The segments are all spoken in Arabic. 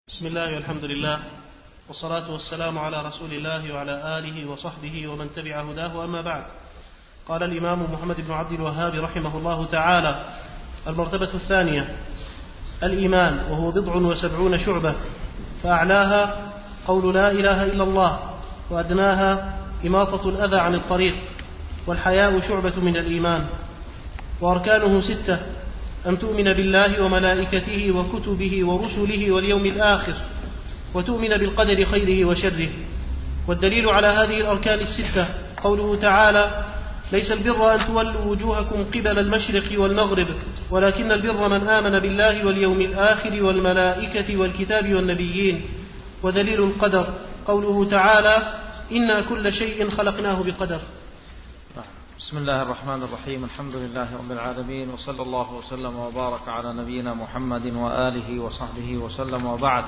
بسم الله والحمد لله والصلاة والسلام على رسول الله وعلى آله وصحبه ومن تبع هداه، أما بعد. قال الإمام محمد بن عبد الوهاب رحمه الله تعالى: المرتبة الثانية الإيمان، وهو 77 شعبة، فأعلاها قول لا إله إلا الله، وأدناها إماطة الأذى عن الطريق، والحياء شعبة من الإيمان. وأركانه 6: أن تؤمن بالله وملائكته وكتبه ورسله واليوم الآخر، وتؤمن بالقدر خيره وشره. والدليل على هذه الأركان 6 قوله تعالى: ليس البر أن تولوا وجوهكم قبل المشرق والمغرب، ولكن البر من آمن بالله واليوم الآخر والملائكة والكتاب والنبيين. ودليل القدر قوله تعالى: إنا كل شيء خلقناه بقدر. بسم الله الرحمن الرحيم. الحمد لله رب العالمين، وصلى الله وسلم وبارك على نبينا محمد وآله وصحبه وسلم، وبعد.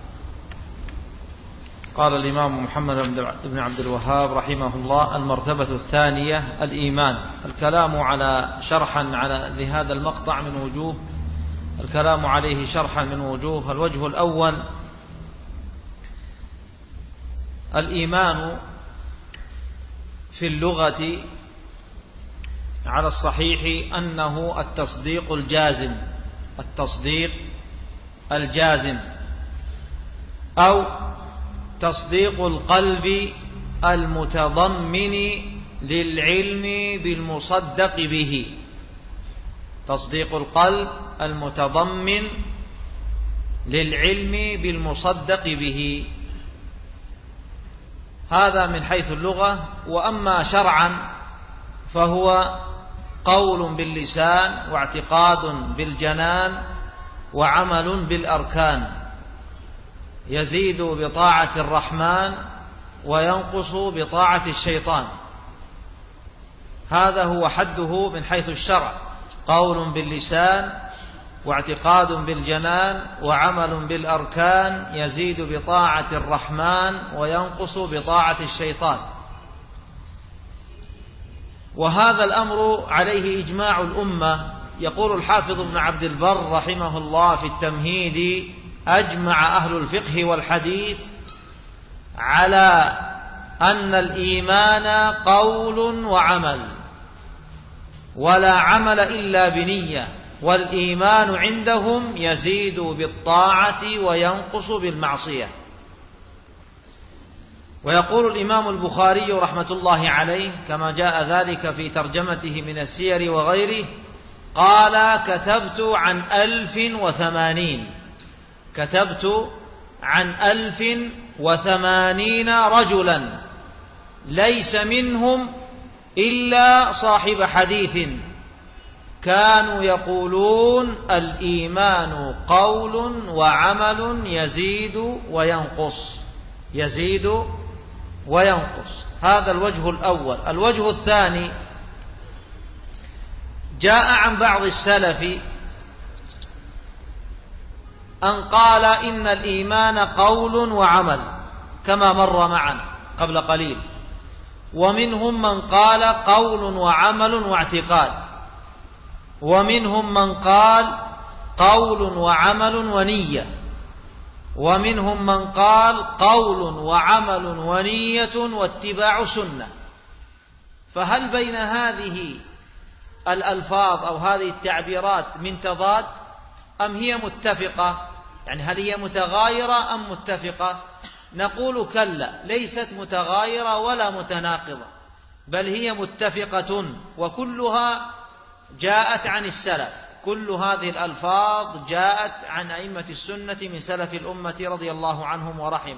قال الإمام محمد بن عبد الوهاب رحمه الله: المرتبة الثانية الإيمان. الكلام على شرحا لهذا المقطع من وجوه، الكلام عليه شرحا من وجوه. الوجه الأول: الإيمان في اللغة على الصحيح أنه التصديق الجازم، أو تصديق القلب المتضمن للعلم بالمصدق به. تصديق القلب المتضمن للعلم بالمصدق به، هذا من حيث اللغة. وأما شرعا فهو قول باللسان، واعتقاد بالجنان، وعمل بالأركان، يزيد بطاعة الرحمن وينقص بطاعة الشيطان. هذا هو حده من حيث الشرع: قول باللسان، واعتقاد بالجنان، وعمل بالأركان، يزيد بطاعة الرحمن وينقص بطاعة الشيطان. وهذا الأمر عليه إجماع الأمة. يقول الحافظ ابن عبد البر رحمه الله في التمهيد: أجمع أهل الفقه والحديث على أن الإيمان قول وعمل، ولا عمل إلا بنية، والإيمان عندهم يزيد بالطاعة وينقص بالمعصية. ويقول الإمام البخاري رحمة الله عليه كما جاء ذلك في ترجمته من السير وغيره: قال: كتبت عن 1080 رجلا، ليس منهم إلا صاحب حديث، كانوا يقولون الإيمان قول وعمل يزيد وينقص. هذا الوجه الأول. الوجه الثاني: جاء عن بعض السلف أن قال إن الإيمان قول وعمل، كما مر معنا قبل قليل. ومنهم من قال قول وعمل واعتقاد، ومنهم من قال قول وعمل ونية، ومنهم من قال قول وعمل ونية واتباع سنة. فهل بين هذه الألفاظ أو هذه التعبيرات من تضاد أم هي متفقة؟ يعني هل هي متغايرة أم متفقة؟ نقول كلا، ليست متغايرة ولا متناقضة، بل هي متفقة، وكلها جاءت عن السلف. كل هذه الألفاظ جاءت عن أئمة السنة من سلف الأمة رضي الله عنهم ورحمه.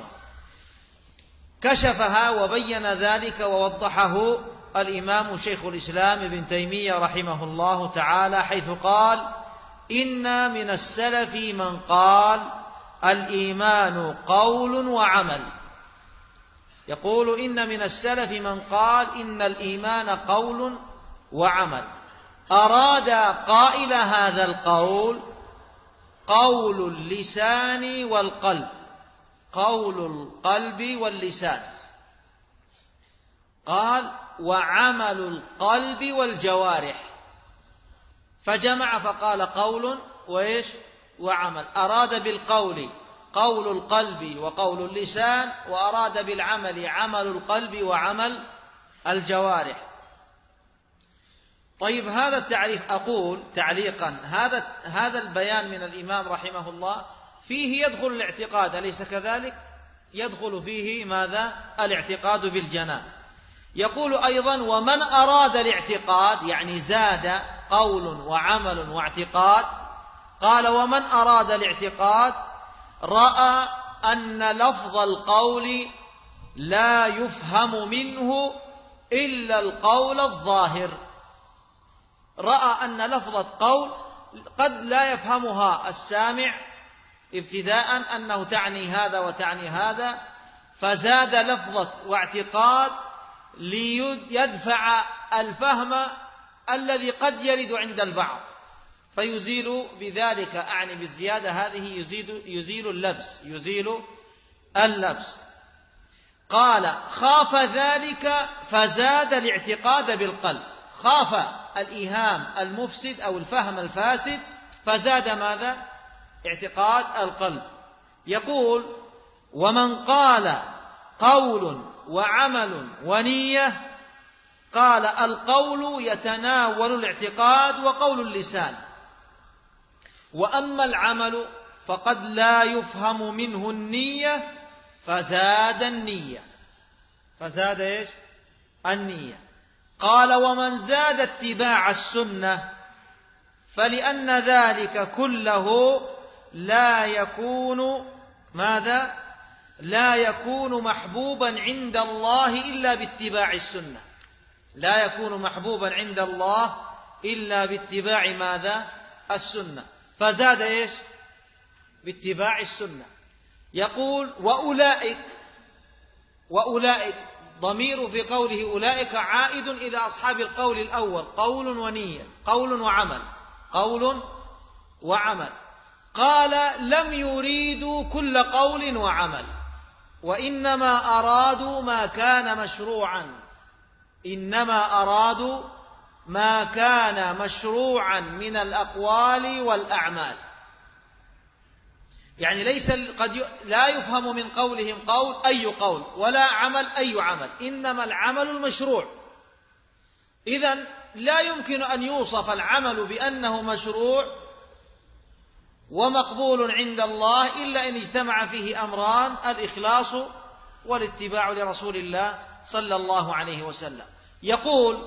كشفها وبين ذلك ووضحه الإمام شيخ الإسلام ابن تيمية رحمه الله تعالى، حيث قال: إن من السلف من قال الإيمان قول وعمل. يقول: إن من السلف من قال إن الإيمان قول وعمل. أراد قائل هذا القول قول اللسان والقلب، قول القلب واللسان. قال: وعمل القلب والجوارح، فجمع فقال قول وعمل. أراد بالقول قول القلب وقول اللسان، وأراد بالعمل عمل القلب وعمل الجوارح. طيب هذا التعريف، أقول تعليقا، هذا البيان من الإمام رحمه الله فيه يدخل الاعتقاد، أليس كذلك؟ يدخل فيه ماذا؟ الاعتقاد بالجنان. يقول أيضا: ومن أراد الاعتقاد، يعني زاد قول وعمل واعتقاد. قال: ومن أراد الاعتقاد رأى أن لفظ القول لا يفهم منه إلا القول الظاهر. رأى أن لفظة قول قد لا يفهمها السامع ابتداء، أنه تعني هذا وتعني هذا، فزاد لفظة واعتقاد ليدفع الفهم الذي قد يرد عند البعض، فيزيل بذلك، أعني بالزيادة هذه، يزيل اللبس. قال: خاف ذلك فزاد الاعتقاد بالقلب. خاف الإيهام المفسد أو الفهم الفاسد، فزاد ماذا؟ اعتقاد القلب. يقول: ومن قال قول وعمل ونية، قال: القول يتناول الاعتقاد وقول اللسان، وأما العمل فقد لا يفهم منه النية، فزاد النية. فزاد إيش؟ النية. قال: ومن زاد اتباع السنة، فلأن ذلك كله لا يكون ماذا؟ لا يكون محبوبا عند الله إلا باتباع السنة. لا يكون محبوبا عند الله إلا باتباع ماذا؟ السنة. فزاد إيش؟ باتباع السنة. يقول: وأولئك ضمير في قوله أولئك عائد إلى أصحاب القول الأول، قول ونية، قول وعمل. قال: لم يريدوا كل قول وعمل، وإنما أرادوا ما كان مشروعا. إنما أرادوا ما كان مشروعا من الأقوال والأعمال. يعني ليس لا يفهم من قولهم قول أي قول، ولا عمل أي عمل، إنما العمل المشروع. إذن لا يمكن أن يوصف العمل بأنه مشروع ومقبول عند الله إلا إن اجتمع فيه أمران: الإخلاص والاتباع لرسول الله صلى الله عليه وسلم. يقول: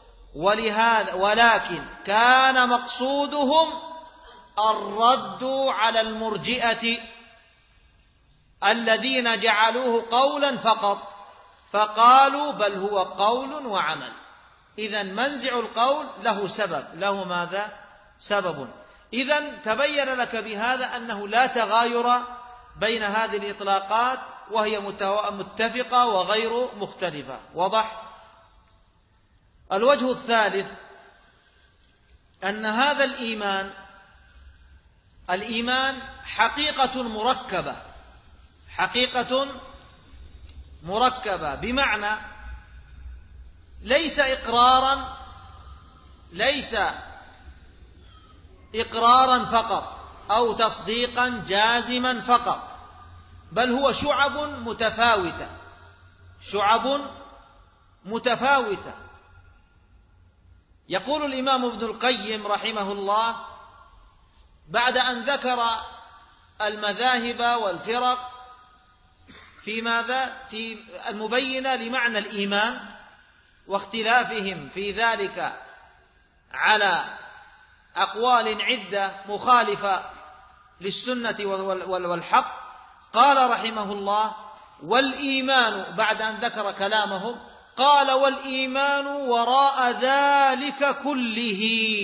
ولكن كان مقصودهم الرد على المرجئة الذين جعلوه قولا فقط، فقالوا بل هو قول وعمل. إذن منزع القول له سبب، له ماذا؟ سبب. إذن تبين لك بهذا أنه لا تغاير بين هذه الإطلاقات، وهي متفقة وغير مختلفة. وضح؟ الوجه الثالث أن هذا الإيمان حقيقة مركبة، بمعنى ليس إقرارا فقط أو تصديقا جازما فقط، بل هو شعب متفاوتة. يقول الإمام ابن القيم رحمه الله بعد أن ذكر المذاهب والفرق في ماذا؟ في المبينة لمعنى الإيمان واختلافهم في ذلك على أقوال عدة مخالفة للسنة والحق، قال رحمه الله: والإيمان، بعد أن ذكر كلامهم قال: والإيمان وراء ذلك كله،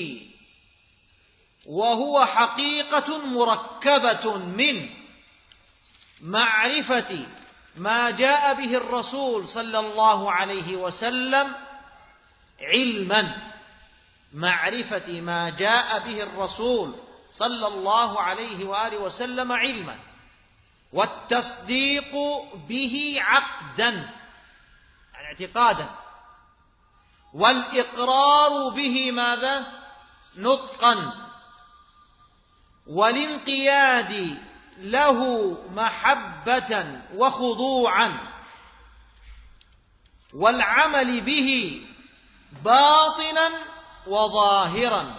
وهو حقيقة مركبة من معرفة ما جاء به الرسول صلى الله عليه وسلم علما، معرفة ما جاء به الرسول صلى الله عليه وآله وسلم علما، والتصديق به عقدا، يعني اعتقادا، والإقرار به ماذا؟ نطقا، والانقياد له محبة وخضوعا والعمل به باطنا وظاهرا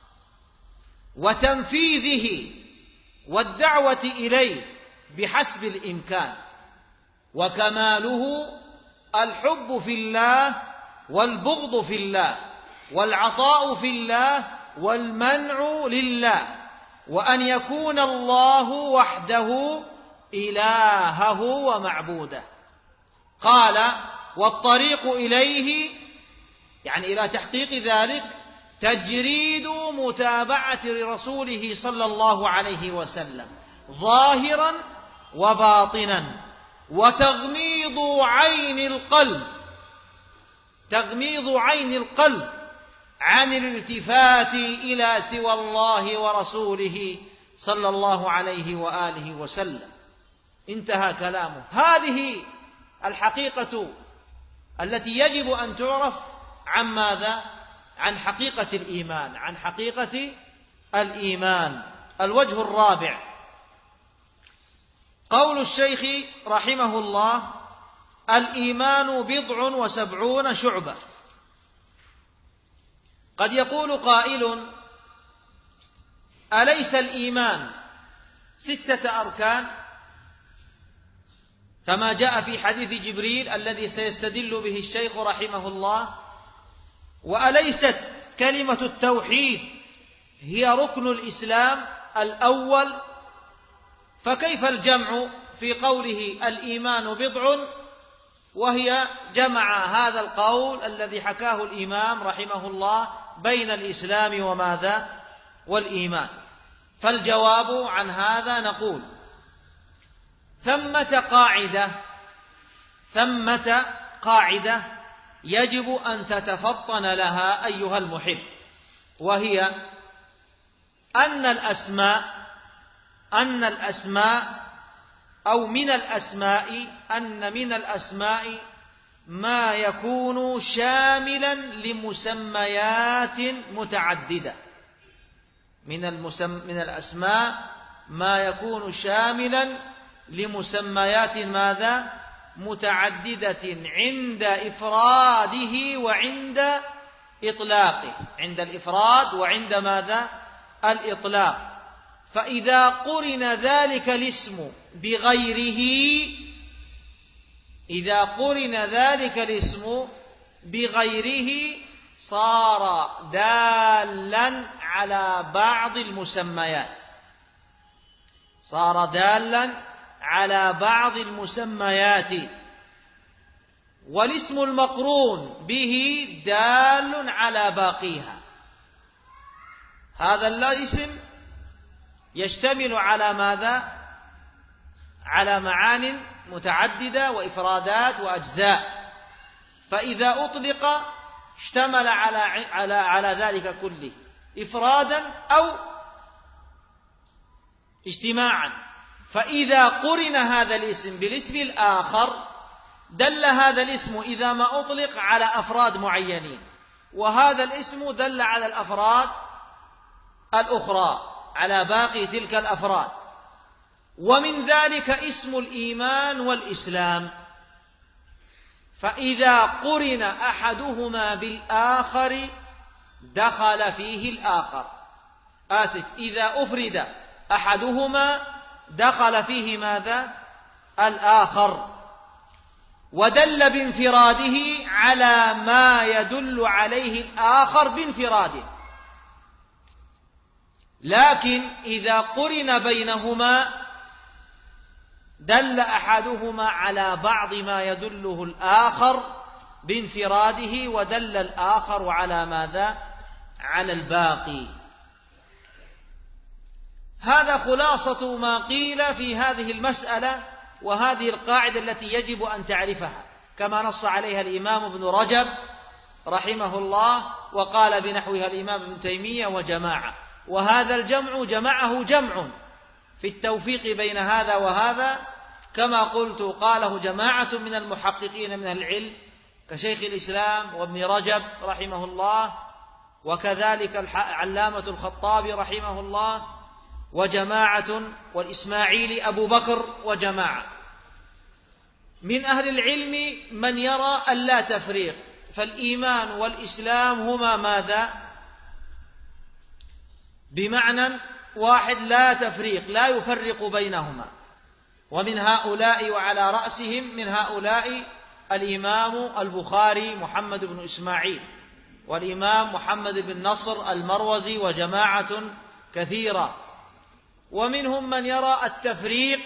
وتنفيذه والدعوة إليه بحسب الإمكان، وكماله الحب في الله والبغض في الله والعطاء في الله والمنع لله، وأن يكون الله وحده إلهه ومعبوده. قال: والطريق إليه، يعني إلى تحقيق ذلك، تجريد متابعة رسوله صلى الله عليه وسلم ظاهرا وباطنا، وتغميض عين القلب عن الالتفات إلى سوى الله ورسوله صلى الله عليه وآله وسلم. انتهى كلامه. هذه الحقيقة التي يجب أن تعرف عن ماذا؟ عن حقيقة الإيمان، عن حقيقة الإيمان. الوجه الرابع قول الشيخ رحمه الله: الإيمان 70 شعبة. قد يقول قائل: أليس الإيمان 6 أركان كما جاء في حديث جبريل الذي سيستدل به الشيخ رحمه الله؟ وأليست كلمة التوحيد هي ركن الإسلام الأول؟ فكيف الجمع في قوله الإيمان 70 وهي جمع هذا القول الذي حكاه الإمام رحمه الله بين الإسلام وماذا؟ والإيمان. فالجواب عن هذا نقول: ثمة قاعدة يجب أن تتفطن لها أيها المحب، وهي أن من الأسماء ما يكون شاملا لمسميات متعددة. من الأسماء ما يكون شاملا لمسميات ماذا؟ متعددة، عند إفراده وعند إطلاقه، عند الإفراد وعند ماذا؟ الإطلاق. فإذا قرن ذلك الاسم بغيره صار دالا على بعض المسميات، والاسم المقرون به دال على باقيها. هذا الاسم يشتمل على ماذا؟ على معان متعددة وإفرادات وأجزاء، فإذا أطلق اشتمل على ذلك كله إفرادا أو اجتماعا. فإذا قرن هذا الاسم بالاسم الآخر دل هذا الاسم إذا ما أطلق على أفراد معينين، وهذا الاسم دل على الأفراد الأخرى، على باقي تلك الأفراد. ومن ذلك اسم الإيمان والإسلام، فإذا قرن أحدهما بالآخر دخل فيه الآخر. إذا أفرد أحدهما دخل فيه ماذا؟ الآخر، ودل بانفراده على ما يدل عليه الآخر بانفراده. لكن إذا قرن بينهما دل أحدهما على بعض ما يدله الآخر بانفراده، ودل الآخر على ماذا؟ على الباقي. هذا خلاصة ما قيل في هذه المسألة، وهذه القاعدة التي يجب أن تعرفها كما نص عليها الإمام ابن رجب رحمه الله، وقال بنحوها الإمام ابن تيمية وجماعة. وهذا الجمع جمعه جمع في التوفيق بين هذا وهذا، كما قلت قاله جماعة من المحققين من العلم كشيخ الإسلام وابن رجب رحمه الله، وكذلك العلامة الخطابي رحمه الله، وجماعة، والإسماعيلي أبو بكر وجماعة. من أهل العلم من يرى اللا تفريق، فالإيمان والإسلام هما ماذا؟ بمعنى واحد، لا تفريق، لا يفرق بينهما. ومن هؤلاء وعلى رأسهم من هؤلاء الإمام البخاري محمد بن إسماعيل، والإمام محمد بن نصر المروزي، وجماعة كثيرة. ومنهم من يرى التفريق،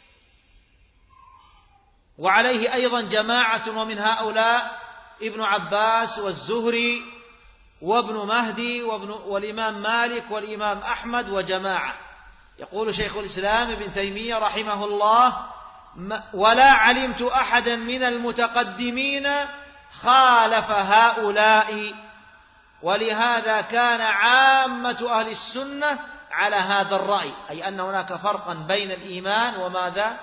وعليه أيضا جماعة، ومن هؤلاء ابن عباس والزهري وابن مهدي والإمام مالك والإمام أحمد وجماعة. يقول شيخ الإسلام ابن تيمية رحمه الله: ولا علمت أحدا من المتقدمين خالف هؤلاء، ولهذا كان عامة أهل السنة على هذا الرأي، أي أن هناك فرقا بين الإيمان وماذا؟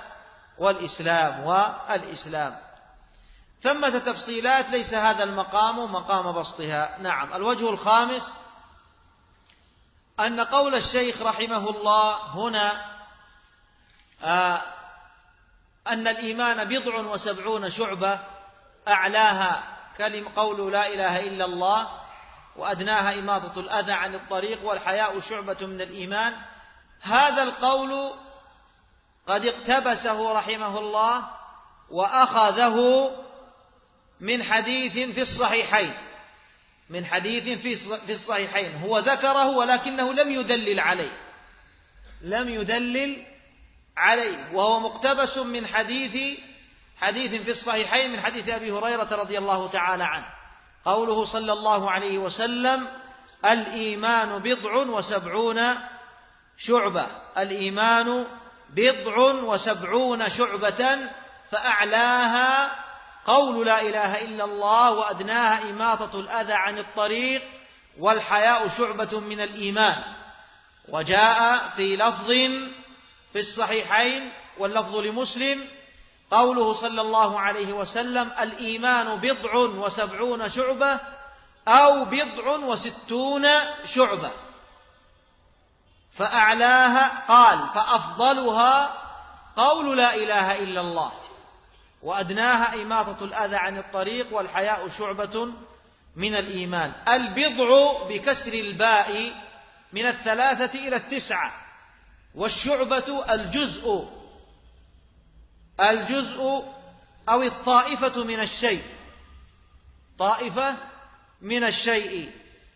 والإسلام. ثمة تفصيلات ليس هذا المقام مقام بسطها. نعم. الوجه الخامس أن قول الشيخ رحمه الله هنا أن الإيمان 70 شعبة، أعلاها قول لا إله إلا الله، وأدناها إماطة الأذى عن الطريق، والحياء شعبة من الإيمان. هذا القول قد اقتبسه رحمه الله وأخذه من حديث في الصحيحين، هو ذكره ولكنه لم يدلل عليه، وهو مقتبس من حديث في الصحيحين من حديث أبي هريرة رضي الله تعالى عنه، قوله صلى الله عليه وسلم: الإيمان 70 شعبة، الإيمان 70 شعبة، فأعلاها قول لا إله إلا الله، وأدناها إماطة الأذى عن الطريق، والحياء شعبة من الإيمان. وجاء في لفظ في الصحيحين واللفظ لمسلم قوله صلى الله عليه وسلم: الإيمان 70 شعبة أو 60 شعبة، فأعلاها قال فأفضلها قول لا إله إلا الله، وأدناها إماطة الأذى عن الطريق، والحياء شعبة من الإيمان. البضع بكسر الباء من 3 إلى 9، والشعبة الجزء أو الطائفة من الشيء، طائفة من الشيء.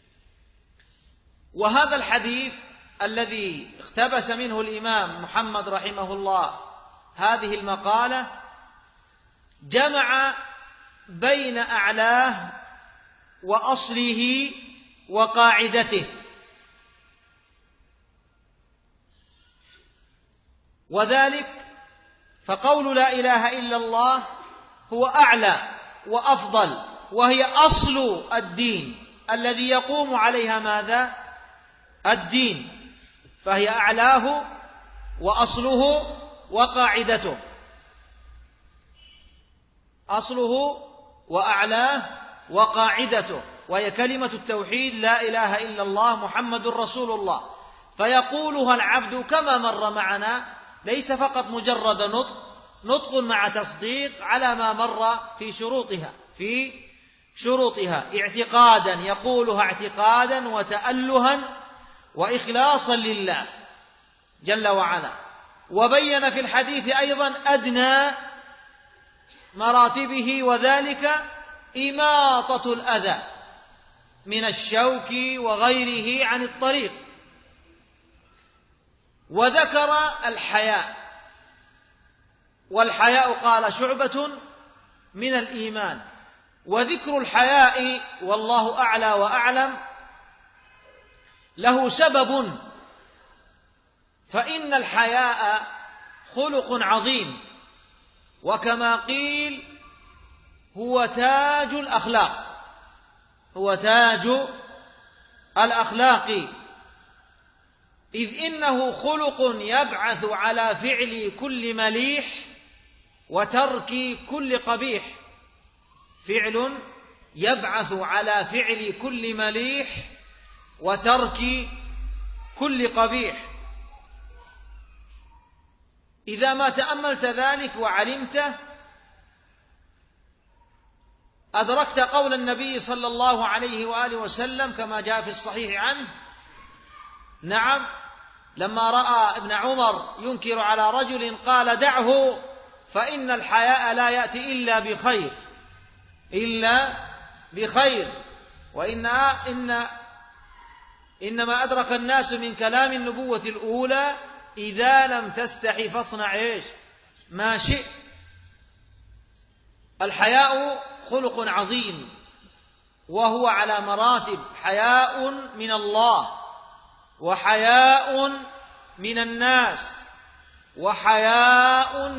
وهذا الحديث الذي اقتبس منه الإمام محمد رحمه الله هذه المقالة جمع بين أعلاه وأصله وقاعدته، وذلك فقول لا إله إلا الله هو أعلى وأفضل، وهي أصل الدين الذي يقوم عليها ماذا؟ الدين، فهي أعلاه وأصله وقاعدته، أصله وأعلاه وقاعدته، وهي كلمة التوحيد لا إله إلا الله محمد رسول الله. فيقولها العبد كما مر معنا، ليس فقط مجرد نطق مع تصديق على ما مر في شروطها اعتقادا، يقولها اعتقادا وتألها وإخلاصا لله جل وعلا. وبين في الحديث أيضا أدنى مراتبه، وذلك إماطة الأذى من الشوك وغيره عن الطريق. وذكر الحياء، والحياء قال شعبة من الإيمان. وذكر الحياء والله أعلى وأعلم له سبب، فإن الحياء خلق عظيم، وكما قيل هو تاج الأخلاق، إذ إنه خلق يبعث على فعل كل مليح وترك كل قبيح، فعل يبعث على فعل كل مليح وترك كل قبيح. إذا ما تأملت ذلك وعلمته أدركت قول النبي صلى الله عليه وآله وسلم كما جاء في الصحيح عنه، نعم، لما رأى ابن عمر ينكر على رجل قال: دعه فإن الحياء لا يأتي إلا بخير إنما أدرك الناس من كلام النبوة الأولى: إذا لم تستحي فاصنع ما شئت. الحياء خلق عظيم، وهو على مراتب: حياء من الله، وحياء من الناس، وحياء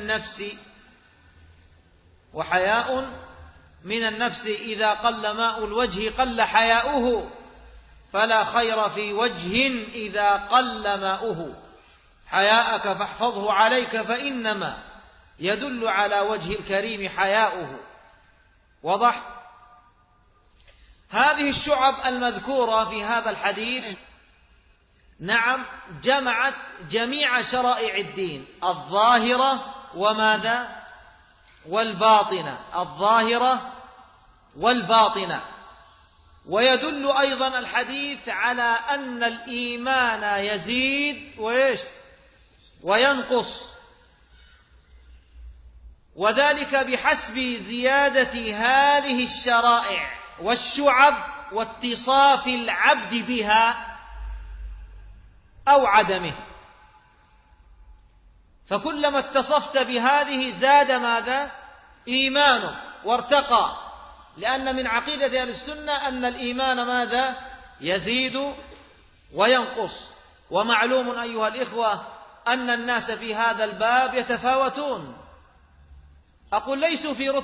من النفس. إذا قل ماء الوجه قل حياؤه، فلا خير في وجه إذا قل ماؤه. حياءك فاحفظه عليك، فإنما يدل على وجه الكريم حياؤه. وضح. هذه الشعب المذكورة في هذا الحديث، نعم، جمعت جميع شرائع الدين: الظاهرة وماذا؟ والباطنة. الظاهرة والباطنة. ويدل أيضا الحديث على أن الإيمان يزيد وينقص، وذلك بحسب زيادة هذه الشرائع والشعب واتصاف العبد بها أو عدمه. فكلما اتصفت بهذه زاد ماذا؟ إيمانك وارتقى، لأن من عقيدة أهل السنة أن الإيمان ماذا؟ يزيد وينقص. ومعلوم أيها الإخوة أن الناس في هذا الباب يتفاوتون. أقول ليسوا في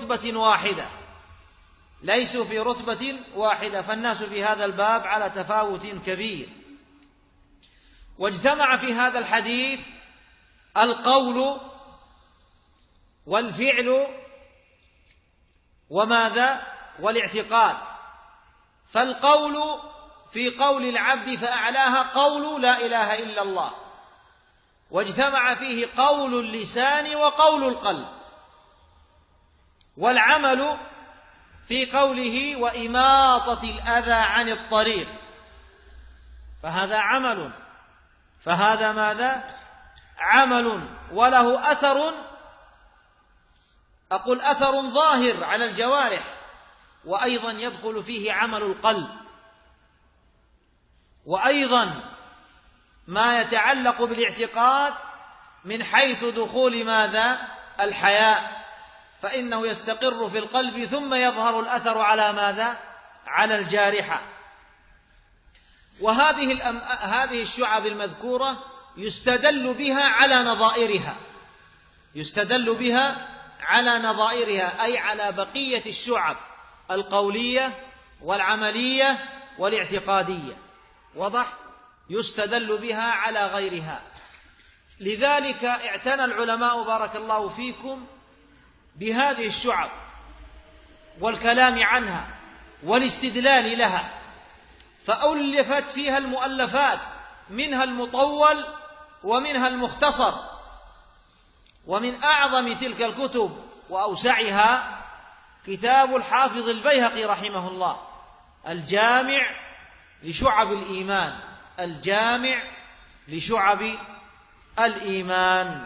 رتبة واحدة، فالناس في هذا الباب على تفاوت كبير. واجتمع في هذا الحديث القول والفعل وماذا؟ والاعتقاد. فالقول في قول العبد فأعلاها قول لا إله إلا الله، واجتمع فيه قول اللسان وقول القلب. والعمل في قوله وإماطة الأذى عن الطريق، فهذا عمل، فهذا ماذا؟ عمل، وله أثر، أقول أثر ظاهر على الجوارح، وأيضا يدخل فيه عمل القلب، وأيضا ما يتعلق بالاعتقاد من حيث دخول ماذا؟ الحياء، فإنه يستقر في القلب ثم يظهر الأثر على ماذا؟ على الجارحة. وهذه الشعب المذكورة يستدل بها على نظائرها، أي على بقية الشعب القولية والعملية والاعتقادية. وضح. يستدل بها على غيرها. لذلك اعتنى العلماء بارك الله فيكم بهذه الشعب والكلام عنها والاستدلال لها، فألفت فيها المؤلفات، منها المطول ومنها المختصر. ومن أعظم تلك الكتب وأوسعها كتاب الحافظ البيهقي رحمه الله، الجامع لشعب الإيمان، الجامع لشعب الإيمان.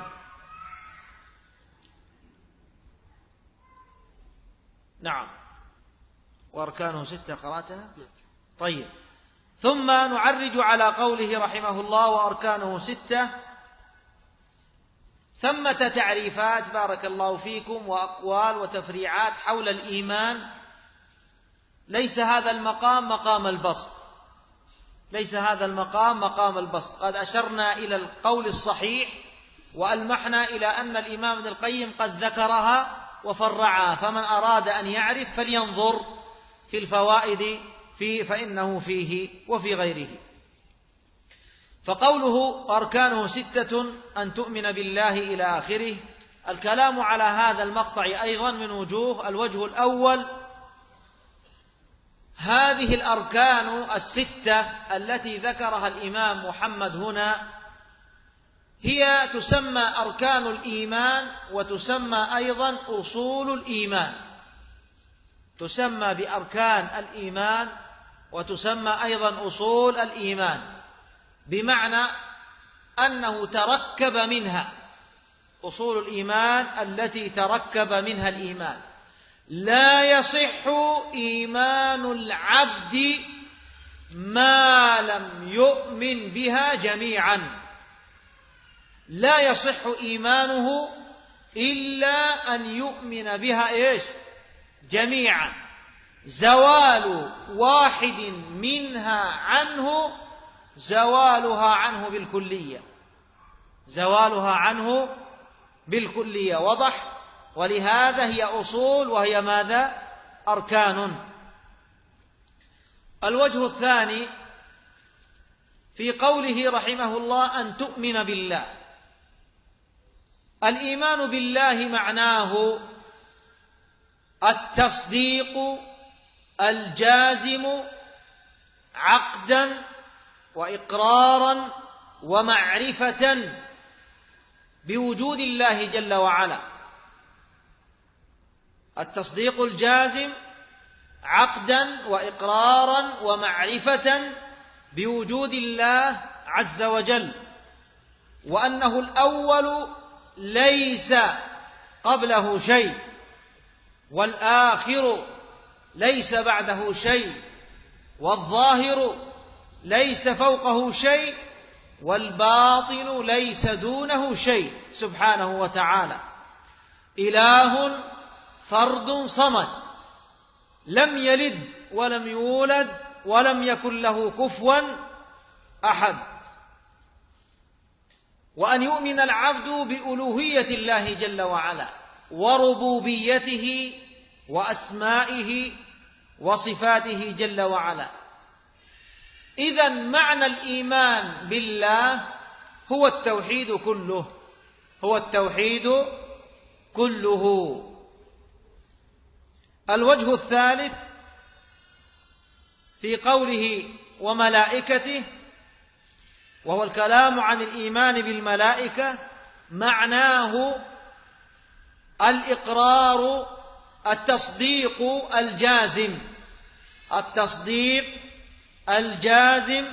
نعم. وأركانه 6 قرأتها. طيب. ثم نعرج على قوله رحمه الله وأركانه 6. ثمة تعريفات بارك الله فيكم وأقوال وتفريعات حول الإيمان. ليس هذا المقام مقام البسط، ليس هذا المقام مقام البسط. قد أشرنا إلى القول الصحيح وألمحنا إلى أن الإمام ابن القيم قد ذكرها وفرعها، فمن أراد أن يعرف فلينظر في الفوائد فإنه فيه وفي غيره. فقوله أركانه 6 أن تؤمن بالله إلى آخره. الكلام على هذا المقطع أيضا من وجوه. الوجه الأول: هذه الأركان 6 التي ذكرها الإمام محمد هنا هي تسمى أركان الإيمان وتسمى أيضا أصول الإيمان، تسمى بأركان الإيمان وتسمى أيضا أصول الإيمان، بمعنى أنه تركب منها أصول الإيمان التي تركب منها الإيمان. لا يصح إيمان العبد ما لم يؤمن بها جميعا، لا يصح إيمانه إلا أن يؤمن بها جميعا. زوال واحد منها عنه زوالها عنه بالكلية، زوالها عنه بالكلية، وضح؟ ولهذا هي أصول وهي ماذا؟ أركان. الوجه الثاني في قوله رحمه الله أن تؤمن بالله. الإيمان بالله معناه التصديق الجازم عقدا وإقرارا ومعرفة بوجود الله جل وعلا. التصديق الجازم عقدا وإقرارا ومعرفة بوجود الله عز وجل، وأنه الأول ليس قبله شيء، والآخر ليس بعده شيء، والظاهر ليس فوقه شيء، والباطن ليس دونه شيء سبحانه وتعالى. إله فرد صمد لم يلد ولم يولد ولم يكن له كفوا أحد. وأن يؤمن العبد بألوهية الله جل وعلا وربوبيته وأسمائه وصفاته جل وعلا. إذن معنى الإيمان بالله هو التوحيد كله، هو التوحيد كله. الوجه الثالث في قوله وملائكته، وهو الكلام عن الإيمان بالملائكة، معناه الإقرار التصديق الجازم، التصديق الجازم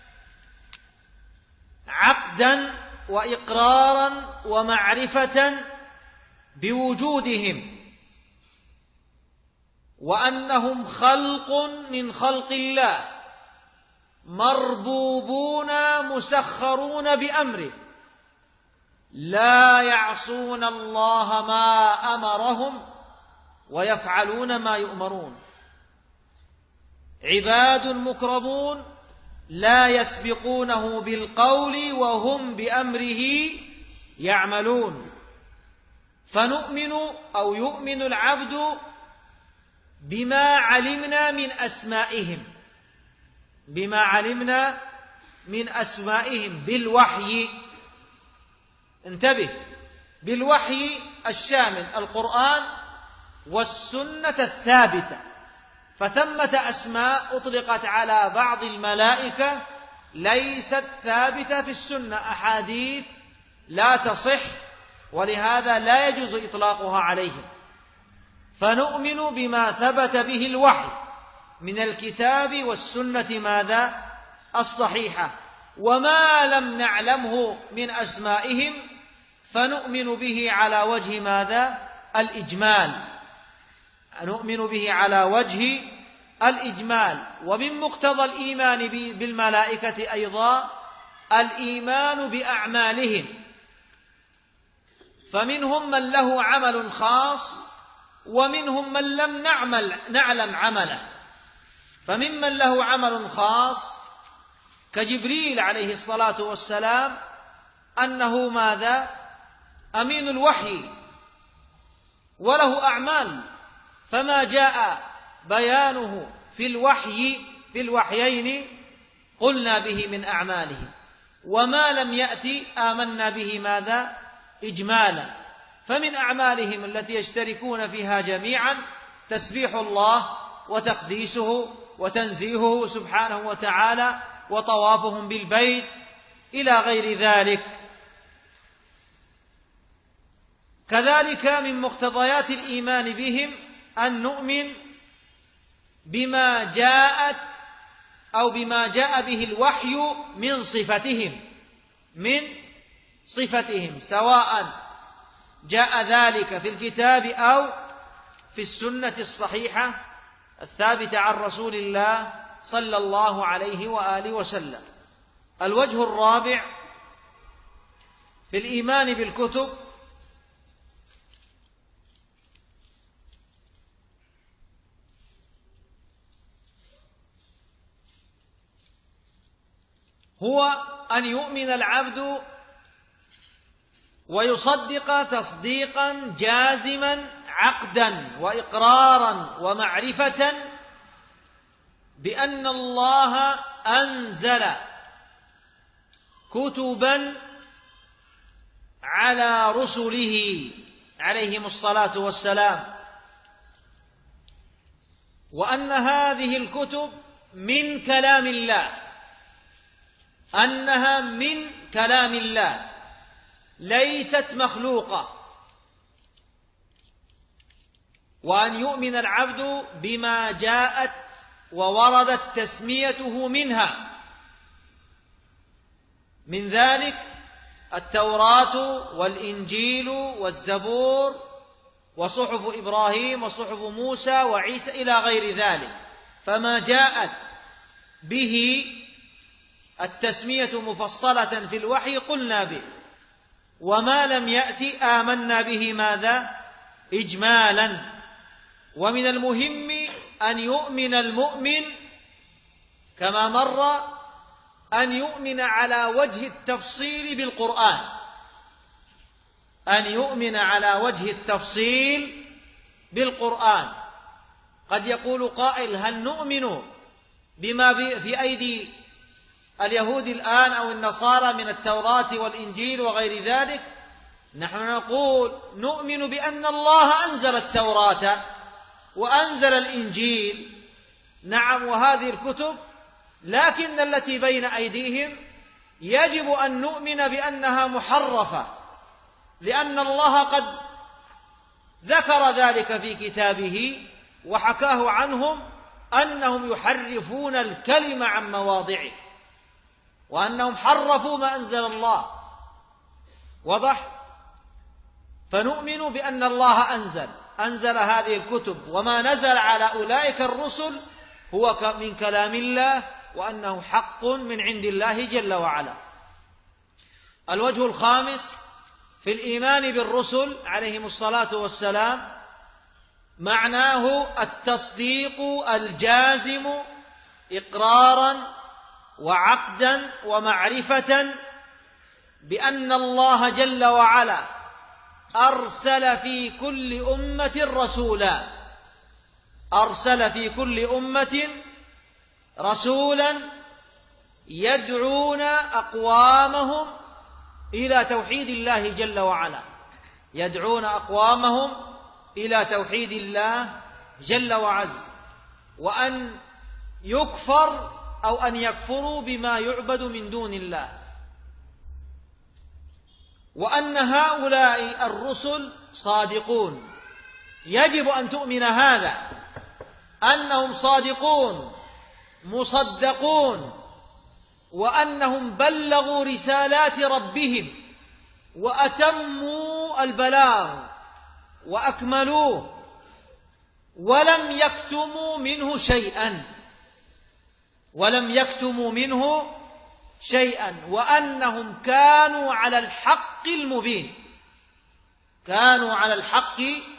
عقدا وإقرارا ومعرفة بوجودهم، وأنهم خلق من خلق الله مربوبون مسخرون بأمره لا يعصون الله ما أمرهم ويفعلون ما يؤمرون، عباد مكرمون لا يسبقونه بالقول وهم بأمره يعملون. فنؤمن أو يؤمن العبد بما علمنا من أسمائهم، بما علمنا من أسمائهم بالوحي، انتبه، بالوحي الشامل القرآن والسنة الثابتة. فثمة أسماء أطلقت على بعض الملائكة ليست ثابتة في السنة، أحاديث لا تصح، ولهذا لا يجوز إطلاقها عليهم. فنؤمن بما ثبت به الوحي من الكتاب والسنة ماذا؟ الصحيحة. وما لم نعلمه من أسمائهم فنؤمن به على وجه ماذا؟ الإجمال، نؤمن به على وجه الإجمال. ومن مقتضى الإيمان بالملائكة أيضا الإيمان بأعمالهم، فمنهم من له عمل خاص ومنهم من لم نعلم عمله. فممن له عمل خاص كجبريل عليه الصلاة والسلام أنه ماذا؟ أمين الوحي وله أعمال، فما جاء بيانه في الوحيين قلنا به من أعماله، وما لم يأتي آمنا به ماذا؟ إجمالا. فمن أعمالهم التي يشتركون فيها جميعا تسبيح الله وتقديسه وتنزيهه سبحانه وتعالى وطوافهم بالبيت إلى غير ذلك. كذلك من مقتضيات الإيمان بهم أن نؤمن بما جاءت أو بما جاء به الوحي من صفتهم سواء جاء ذلك في الكتاب أو في السنة الصحيحة الثابتة عن رسول الله صلى الله عليه وآله وسلم. الوجه الرابع في الإيمان بالكتب هو أن يؤمن العبد ويصدق تصديقا جازما عقدا وإقرارا ومعرفة بأن الله أنزل كتبا على رسله عليهم الصلاة والسلام، وأن هذه الكتب من كلام الله، أنها من كلام الله ليست مخلوقة، وأن يؤمن العبد بما جاءت ووردت تسميته منها، من ذلك التوراة والإنجيل والزبور وصحف إبراهيم وصحف موسى وعيسى إلى غير ذلك. فما جاءت به التسمية مفصلة في الوحي قلنا به، وما لم يأتي آمنا به ماذا؟ إجمالا. ومن المهم أن يؤمن المؤمن كما مر أن يؤمن على وجه التفصيل بالقرآن، أن يؤمن على وجه التفصيل بالقرآن. قد يقول قائل: هل نؤمن بما في أيدي اليهود الآن أو النصارى من التوراة والإنجيل وغير ذلك؟ نحن نقول نؤمن بأن الله أنزل التوراة وأنزل الإنجيل، نعم، وهذه الكتب، لكن التي بين أيديهم يجب أن نؤمن بأنها محرفة، لأن الله قد ذكر ذلك في كتابه وحكاه عنهم أنهم يحرفون الكلمة عن مواضعه، وأنهم حرفوا ما أنزل الله. وضح؟ فنؤمن بأن الله أنزل هذه الكتب، وما نزل على أولئك الرسل هو من كلام الله، وأنه حق من عند الله جل وعلا. الوجه الخامس في الإيمان بالرسل عليهم الصلاة والسلام معناه التصديق الجازم إقرارا وعقدا ومعرفة بأن الله جل وعلا أرسل في كل أمة رسولا، أرسل في كل أمة رسولا يدعون أقوامهم إلى توحيد الله جل وعلا، يدعون أقوامهم إلى توحيد الله جل وعز، وأن يكفر أو أن يكفروا بما يعبد من دون الله، وأن هؤلاء الرسل صادقون. يجب أن تؤمن هذا، أنهم صادقون مصدقون، وأنهم بلغوا رسالات ربهم وأتموا البلاغ وأكملوه، ولم يكتموا منه شيئا، ولم يكتموا منه شيئا، وأنهم كانوا على الحق المبين، كانوا على الحق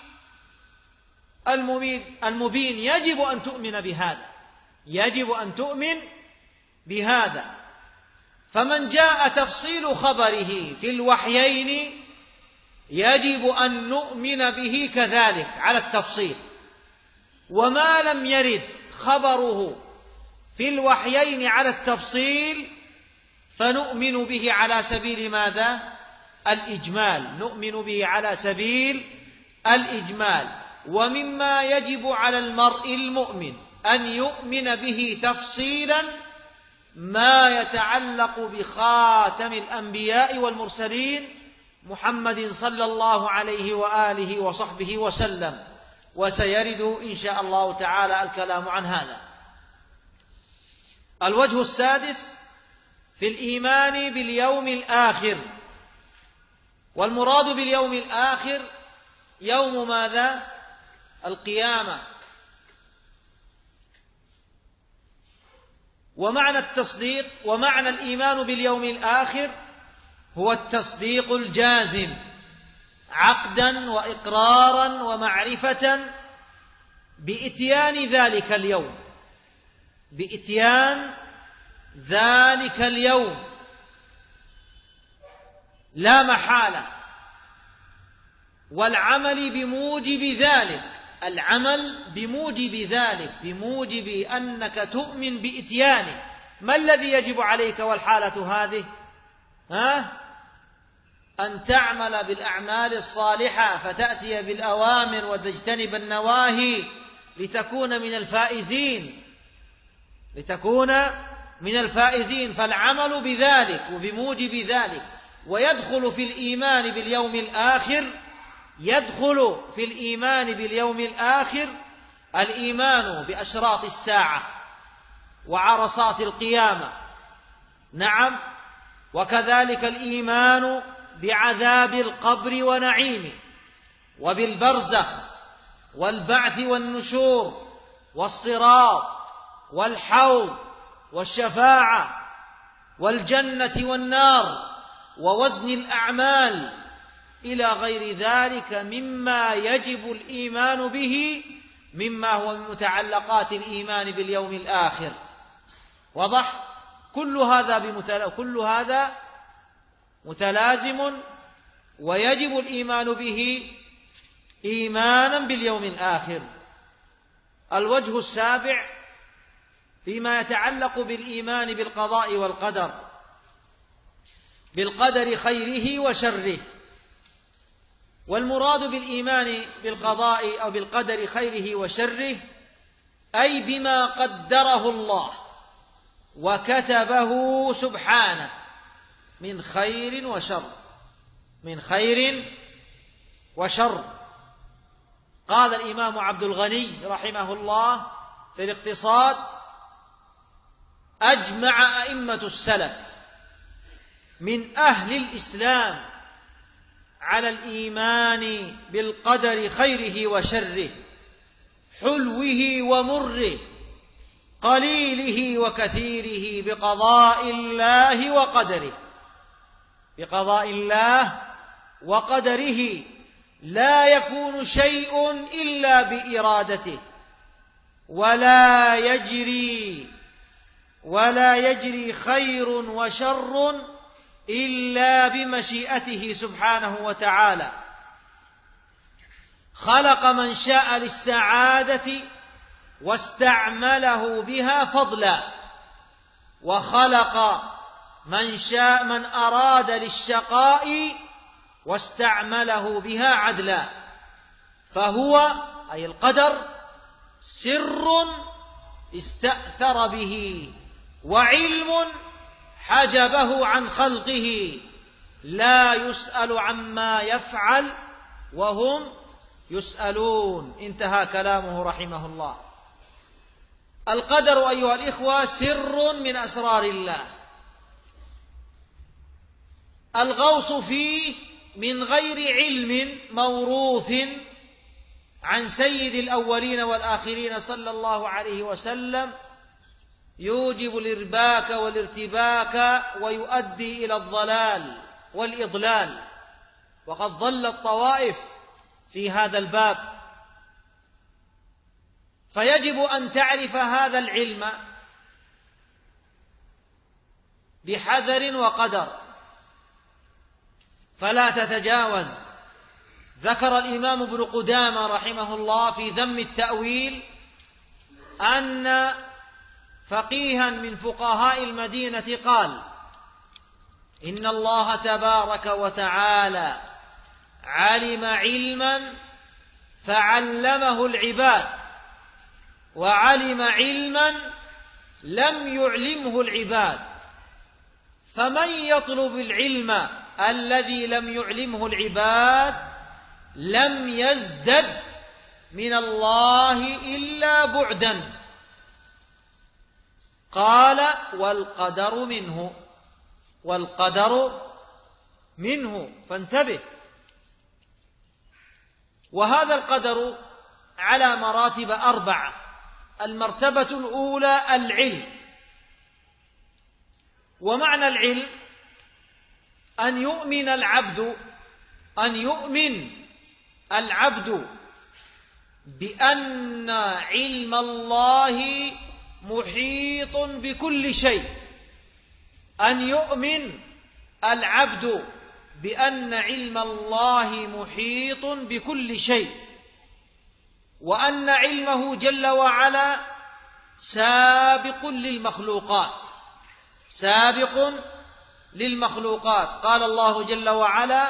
المبين. يجب أن تؤمن بهذا، يجب أن تؤمن بهذا. فمن جاء تفصيل خبره في الوحيين يجب أن نؤمن به كذلك على التفصيل، وما لم يرد خبره في الوحيين على التفصيل فنؤمن به على سبيل ماذا؟ الإجمال، نؤمن به على سبيل الإجمال. ومما يجب على المرء المؤمن أن يؤمن به تفصيلا ما يتعلق بخاتم الأنبياء والمرسلين محمد صلى الله عليه وآله وصحبه وسلم، وسيرد إن شاء الله تعالى الكلام عن هذا. الوجه السادس في الإيمان باليوم الآخر، والمراد باليوم الآخر يوم ماذا؟ القيامة. ومعنى التصديق ومعنى الإيمان باليوم الآخر هو التصديق الجازم عقدا وإقرارا ومعرفة بإتيان ذلك اليوم، بإتيان ذلك اليوم لا محالة، والعمل بموجب ذلك، العمل بموجب ذلك، بموجب أنك تؤمن بإتيانه. ما الذي يجب عليك والحالة هذه؟ أن تعمل بالأعمال الصالحة فتأتي بالأوامر وتجتنب النواهي لتكون من الفائزين، لتكون من الفائزين. فالعمل بذلك وبموجب ذلك. ويدخل في الإيمان باليوم الآخر، يدخل في الإيمان باليوم الآخر الإيمان بأشراط الساعة وعرصات القيامة، نعم، وكذلك الإيمان بعذاب القبر ونعيمه، وبالبرزخ والبعث والنشور والصراط والحوض والشفاعة والجنة والنار ووزن الأعمال إلى غير ذلك مما يجب الإيمان به، مما هو من متعلقات الإيمان باليوم الآخر. واضح؟ كل هذا متلازم ويجب الإيمان به إيمانا باليوم الآخر. الوجه السابع فيما يتعلق بالإيمان بالقضاء والقدر، بالقدر خيره وشره. والمراد بالإيمان بالقضاء أو بالقدر خيره وشره أي بما قدره الله وكتبه سبحانه من خير وشر، من خير وشر. قال الإمام عبد الغني رحمه الله في الاقتصاد: أجمع أئمة السلف من أهل الإسلام على الإيمان بالقدر خيره وشره، حلوه ومره، قليله وكثيره، بقضاء الله وقدره، بقضاء الله وقدره. لا يكون شيء إلا بإرادته، ولا يجري خير وشر إلا بمشيئته سبحانه وتعالى. خلق من شاء للسعادة واستعمله بها فضلا، وخلق من أراد للشقاء واستعمله بها عدلا. فهو أي القدر سر استأثر به، وعلم حجبه عن خلقه، لا يسأل عما يفعل وهم يسألون. انتهى كلامه رحمه الله. القدر أيها الإخوة سر من أسرار الله، الغوص فيه من غير علم موروث عن سيد الأولين والآخرين صلى الله عليه وسلم يوجب الإرباك والارتباك ويؤدي إلى الضلال والإضلال، وقد ضل الطوائف في هذا الباب. فيجب أن تعرف هذا العلم بحذر وقدر، فلا تتجاوز. ذكر الإمام ابن قدامة رحمه الله في ذم التأويل أن فقيها من فقهاء المدينة قال: إن الله تبارك وتعالى علم علما فعلمه العباد، وعلم علما لم يعلمه العباد، فمن يطلب العلم الذي لم يعلمه العباد لم يزدد من الله إلا بعدا. قال والقدر منه، والقدر منه، فانتبه. وهذا القدر على مراتب 4. المرتبة الأولى العلم، ومعنى العلم أن يؤمن العبد بأن علم الله محيط بكل شيء، أن يؤمن العبد بأن علم الله محيط بكل شيء، وأن علمه جل وعلا سابق للمخلوقات. قال الله جل وعلا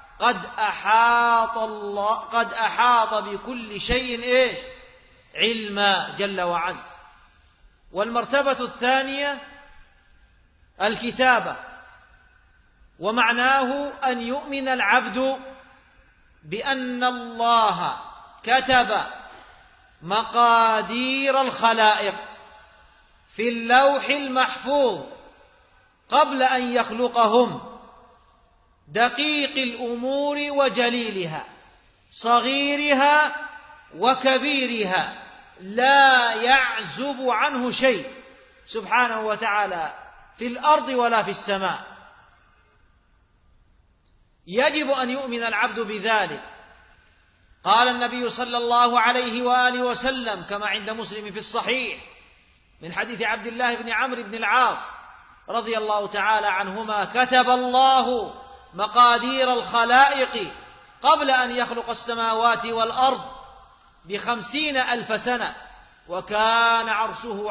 قد أحاط بكل شيء علما جل وعز. والمرتبة الثانية الكتابة، ومعناه أن يؤمن العبد بأن الله كتب مقادير الخلائق في اللوح المحفوظ قبل أن يخلقهم، دقيق الأمور وجليلها، صغيرها وكبيرها، لا يعزب عنه شيء سبحانه وتعالى في الأرض ولا في السماء. يجب أن يؤمن العبد بذلك. قال النبي صلى الله عليه وآله وسلم كما عند مسلم في الصحيح من حديث عبد الله بن عمرو بن العاص رضي الله تعالى عنهما: كتب الله مقادير الخلائق قبل أن يخلق السماوات والأرض ب50,000 سنة، وكان عرشه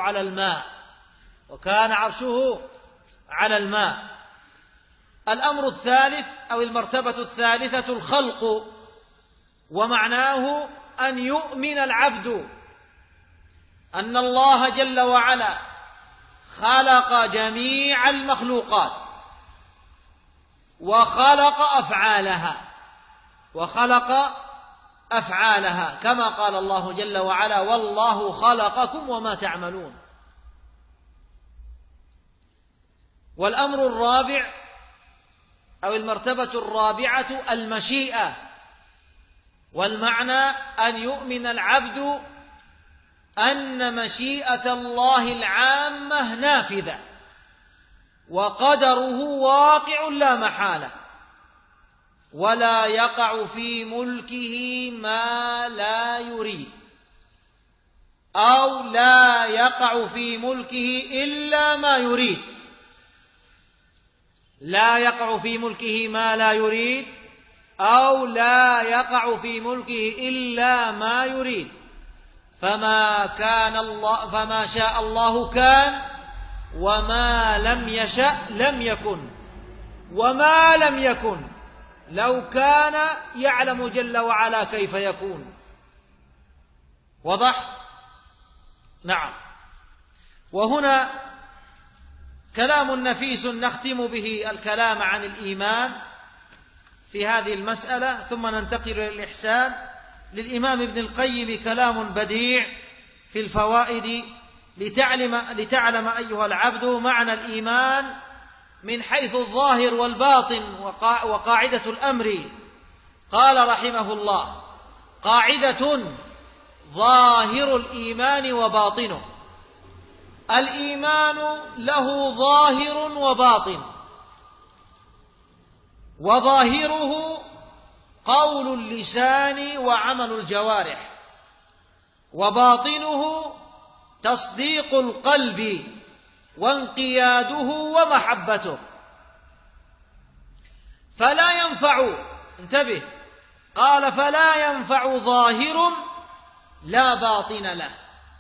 على الماء. الأمر الثالث أو المرتبة الثالثة الخلق، ومعناه أن يؤمن العبد أن الله جل وعلا خلق جميع المخلوقات وخلق أفعالها كما قال الله جل وعلا: والله خلقكم وما تعملون. والأمر الرابع أو المرتبة الرابعة المشيئة، والمعنى أن يؤمن العبد أن مشيئة الله العامة نافذة وقدره واقع لا محالة، ولا يقع في ملكه ما لا يريد، أو لا يقع في ملكه إلا ما يريد. لا يقع في ملكه ما لا يريد، أو لا يقع في ملكه إلا ما يريد. فما شاء الله كان، وما لم يشأ لم يكن، وما لم يكن لو كان يعلم جل وعلا كيف يكون. وضح؟ نعم. وهنا كلام نفيس نختم به الكلام عن الإيمان في هذه المسألة، ثم ننتقل إلى الإحسان. للإمام ابن القيم كلام بديع في الفوائد لتعلم أيها العبد معنى الإيمان من حيث الظاهر والباطن وقاعدة الأمر. قال رحمه الله: قاعدة: ظاهر الإيمان وباطنه. الإيمان له ظاهر وباطن، وظاهره قول اللسان وعمل الجوارح، وباطنه تصديق القلب وانقياده ومحبته. فلا ينفع، انتبه، قال: فلا ينفع ظاهر لا باطن له،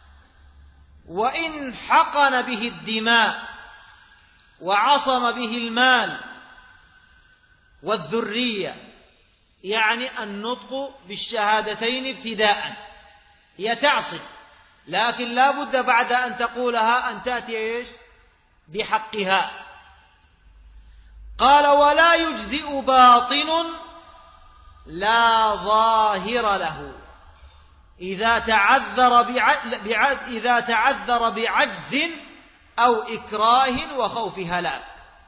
وإن حقن به الدماء وعصم به المال والذرية. يعني النطق بالشهادتين ابتداء هي تعصب، لكن لا بد بعد أن تقولها أن تأتي بحقها. قال: ولا يجزئ باطن لا ظاهر له إذا تعذر بعجز أو إكراه وخوف هلاك.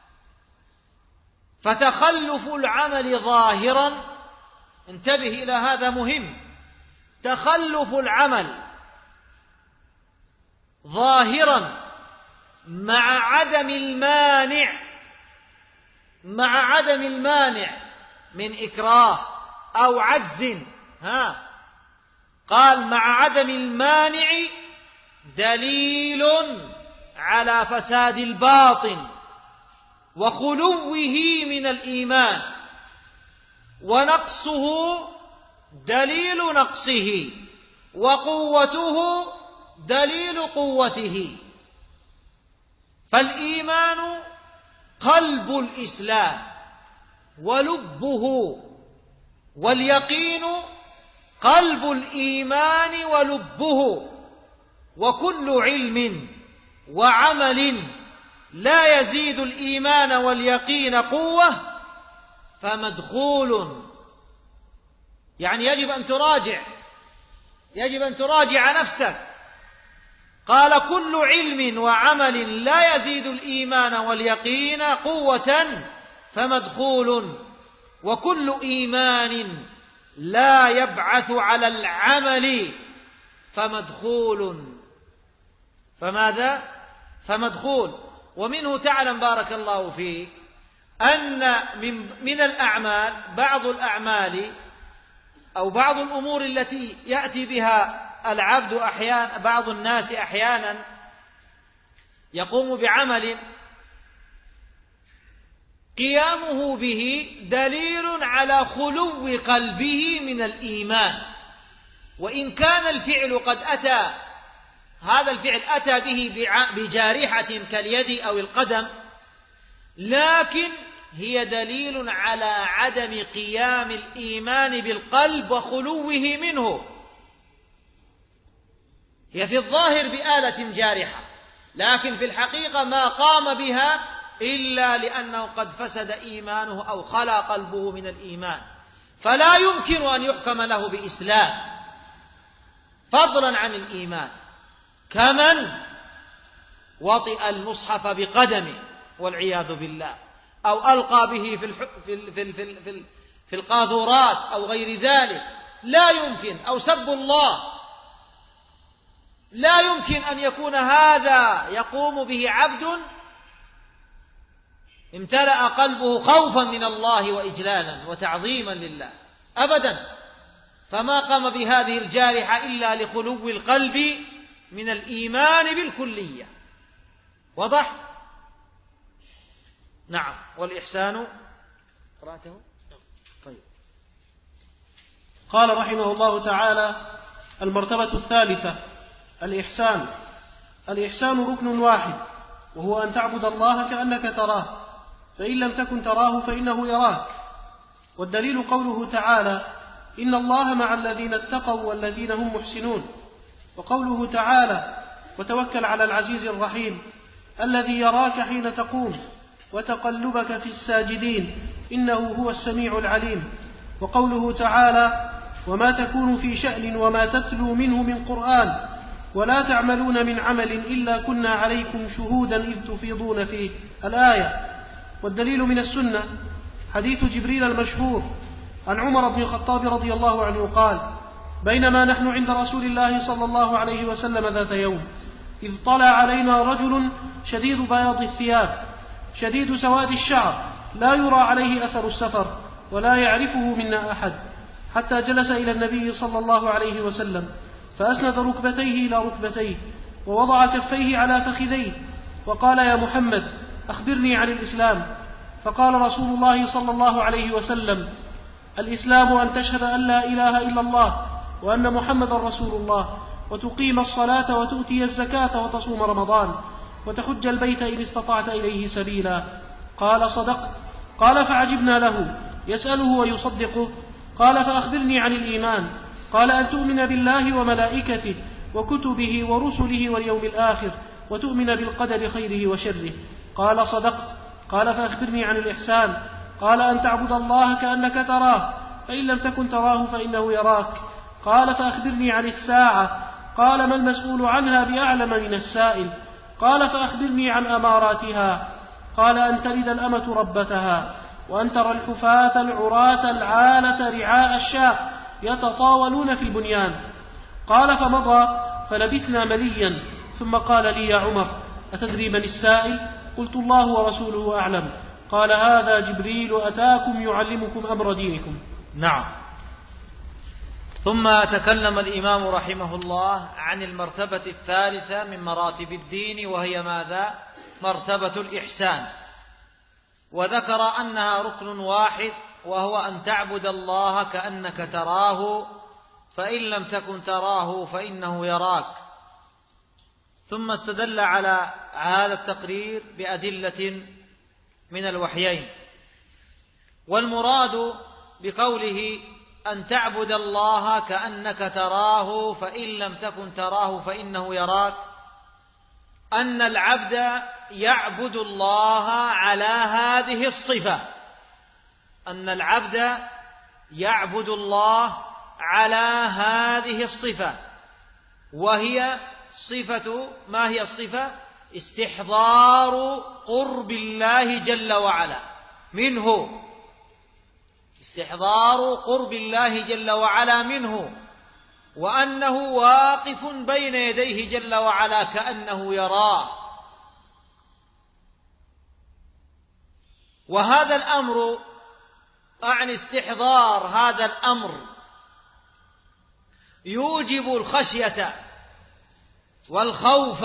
فتخلف العمل ظاهرا، انتبه إلى هذا مهم، تخلف العمل ظاهرا مع عدم المانع من إكراه أو عجز، قال مع عدم المانع دليل على فساد الباطن وخلوه من الإيمان، ونقصه دليل نقصه، وقوته دليل قوته. فالإيمان قلب الإسلام ولبه، واليقين قلب الإيمان ولبه. وكل علم وعمل لا يزيد الإيمان واليقين قوة فمدخول. يعني يجب أن تراجع نفسك. قال: كل علم وعمل لا يزيد الإيمان واليقين قوة فمدخول، وكل إيمان لا يبعث على العمل فمدخول. فماذا؟ فمدخول. ومنه تعلم بارك الله فيك أن من الأعمال بعض الأعمال أو بعض الأمور التي يأتي بها العبد أحيانا، بعض الناس أحيانا يقوم بعمل قيامه به دليل على خلو قلبه من الإيمان، وإن كان الفعل قد أتى، هذا الفعل أتى به بجارحة كاليد أو القدم، لكن هي دليل على عدم قيام الإيمان بالقلب وخلوه منه. هي في الظاهر بآلة جارحة، لكن في الحقيقة ما قام بها إلا لأنه قد فسد إيمانه أو خلا قلبه من الإيمان، فلا يمكن أن يحكم له بإسلام فضلا عن الإيمان، كمن وطئ المصحف بقدمه والعياذ بالله، أو ألقى به في القاذورات أو غير ذلك، لا يمكن، أو سب الله، لا يمكن أن يكون هذا يقوم به عبد امتلأ قلبه خوفا من الله وإجلالا وتعظيما لله أبدا. فما قام بهذه الجارحة إلا لخلو القلب من الإيمان بالكلية. وضح؟ نعم. والإحسان قرأته؟ طيب. قال رحمه الله تعالى: المرتبة الثالثة الإحسان. الإحسان ركن واحد، وهو أن تعبد الله كأنك تراه، فإن لم تكن تراه فإنه يراك. والدليل قوله تعالى: إن الله مع الذين اتقوا والذين هم محسنون. وقوله تعالى: وتوكل على العزيز الرحيم الذي يراك حين تقوم وتقلبك في الساجدين إنه هو السميع العليم. وقوله تعالى: وما تكون في شأن وما تتلو منه من قرآن ولا تعملون من عمل إلا كنا عليكم شهودا إذ تفيضون فيه. الآية. والدليل من السنة حديث جبريل المشهور عن عمر بن الخطاب رضي الله عنه قال: بينما نحن عند رسول الله صلى الله عليه وسلم ذات يوم إذ طلع علينا رجل شديد بياض الثياب شديد سواد الشعر لا يرى عليه أثر السفر ولا يعرفه منا أحد، حتى جلس إلى النبي صلى الله عليه وسلم فأسند ركبتيه إلى ركبتيه ووضع كفيه على فخذيه وقال: يا محمد أخبرني عن الإسلام. فقال رسول الله صلى الله عليه وسلم: الإسلام أن تشهد أن لا إله إلا الله وأن محمد رسول الله، وتقيم الصلاة وتؤتي الزكاة وتصوم رمضان وتحج البيت إن استطعت إليه سبيلا. قال: صدقت. قال: فعجبنا له يسأله ويصدقه. قال: فأخبرني عن الإيمان. قال: أن تؤمن بالله وملائكته وكتبه ورسله واليوم الآخر وتؤمن بالقدر خيره وشره. قال: صدقت. قال فأخبرني عن الإحسان. قال أن تعبد الله كأنك تراه فإن لم تكن تراه فإنه يراك. قال فأخبرني عن الساعة. قال ما المسؤول عنها بأعلم من السائل. قال فأخبرني عن أماراتها. قال أن تلد الأمة ربتها وأن ترى الحفاة العراة العالة رعاء الشاة يتطاولون في البنيان. قال فمضى فلبثنا مليا ثم قال لي يا عمر أتدري من السائل؟ قلت الله ورسوله أعلم. قال هذا جبريل أتاكم يعلمكم أمر دينكم. نعم. ثم تكلم الإمام رحمه الله عن المرتبة الثالثة من مراتب الدين، وهي ماذا؟ مرتبة الإحسان، وذكر أنها ركن واحد، وهو أن تعبد الله كأنك تراه فإن لم تكن تراه فإنه يراك. ثم استدل على هذا التقرير بأدلة من الوحيين. والمراد بقوله أن تعبد الله كأنك تراه فإن لم تكن تراه فإنه يراك، أن العبد يعبد الله على هذه الصفة، أن العبد يعبد الله على هذه الصفة، وهي صفة، ما هي الصفة؟ استحضار قرب الله جل وعلا منه، استحضار قرب الله جل وعلا منه، وأنه واقف بين يديه جل وعلا كأنه يراه. وهذا الأمر، أعني استحضار هذا الأمر، يوجب الخشية والخوف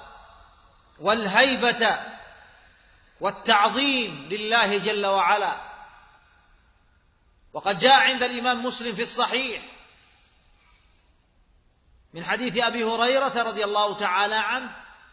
والهيبة والتعظيم لله جل وعلا. وقد جاء عند الإمام مسلم في الصحيح من حديث أبي هريرة رضي الله تعالى عنه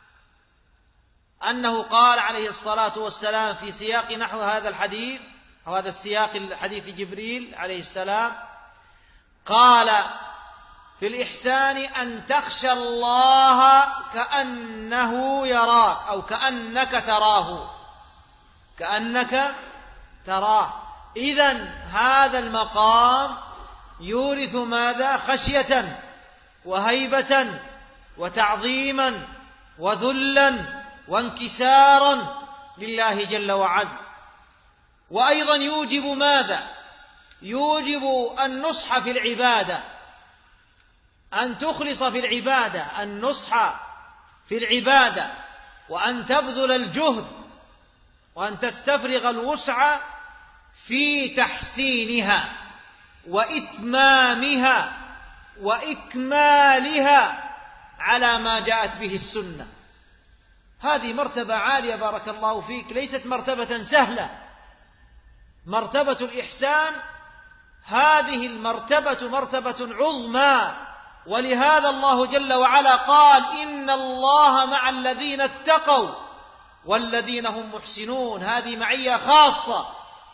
أنه قال عليه الصلاة والسلام في سياق نحو هذا الحديث، أو هذا السياق الحديث جبريل عليه السلام، قال في الإحسان أن تخشى الله كأنه يراك، أو كأنك تراه، كأنك تراه. إذن هذا المقام يورث ماذا؟ خشية وهيبة وتعظيما وذلا وانكسارا لله جل وعز. وأيضا يوجب ماذا؟ يوجب النصح في العبادة، أن تخلص في العبادة، النصح في العبادة، وأن تبذل الجهد وأن تستفرغ الوسع في تحسينها وإتمامها وإكمالها على ما جاءت به السنة. هذه مرتبة عالية بارك الله فيك، ليست مرتبة سهلة. مرتبة الإحسان هذه المرتبة مرتبة عظمى، ولهذا الله جل وعلا قال إن الله مع الذين اتقوا والذين هم محسنون. هذه معية خاصة،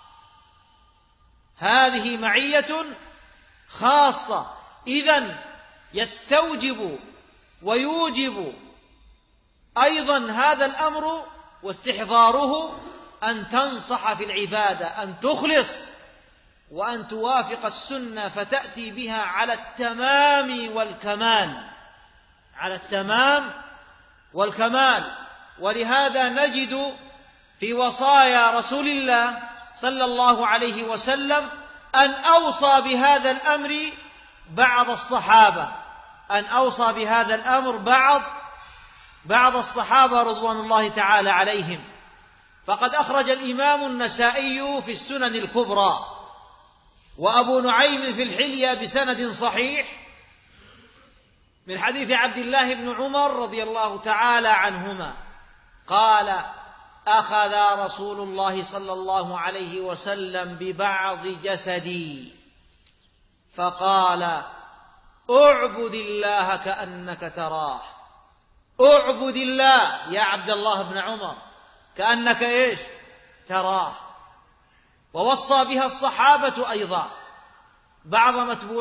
هذه معية خاصة. إذن يستوجب ويوجب أيضا هذا الأمر واستحضاره أن تنصح في العبادة، أن تخلص وأن توافق السنة فتأتي بها على التمام والكمال، على التمام والكمال. ولهذا نجد في وصايا رسول الله صلى الله عليه وسلم أن أوصى بهذا الأمر بعض الصحابة، أن أوصى بهذا الأمر بعض الصحابة رضوان الله تعالى عليهم. فقد أخرج الإمام النسائي في السنن الكبرى وأبو نعيم في الحلية بسند صحيح من حديث عبد الله بن عمر رضي الله تعالى عنهما قال أخذ رسول الله صلى الله عليه وسلم ببعض جسدي فقال اعبد الله كأنك تراه. اعبد الله يا عبد الله بن عمر كأنك إيش؟ تراه. ووصى بها الصحابة أيضا بعض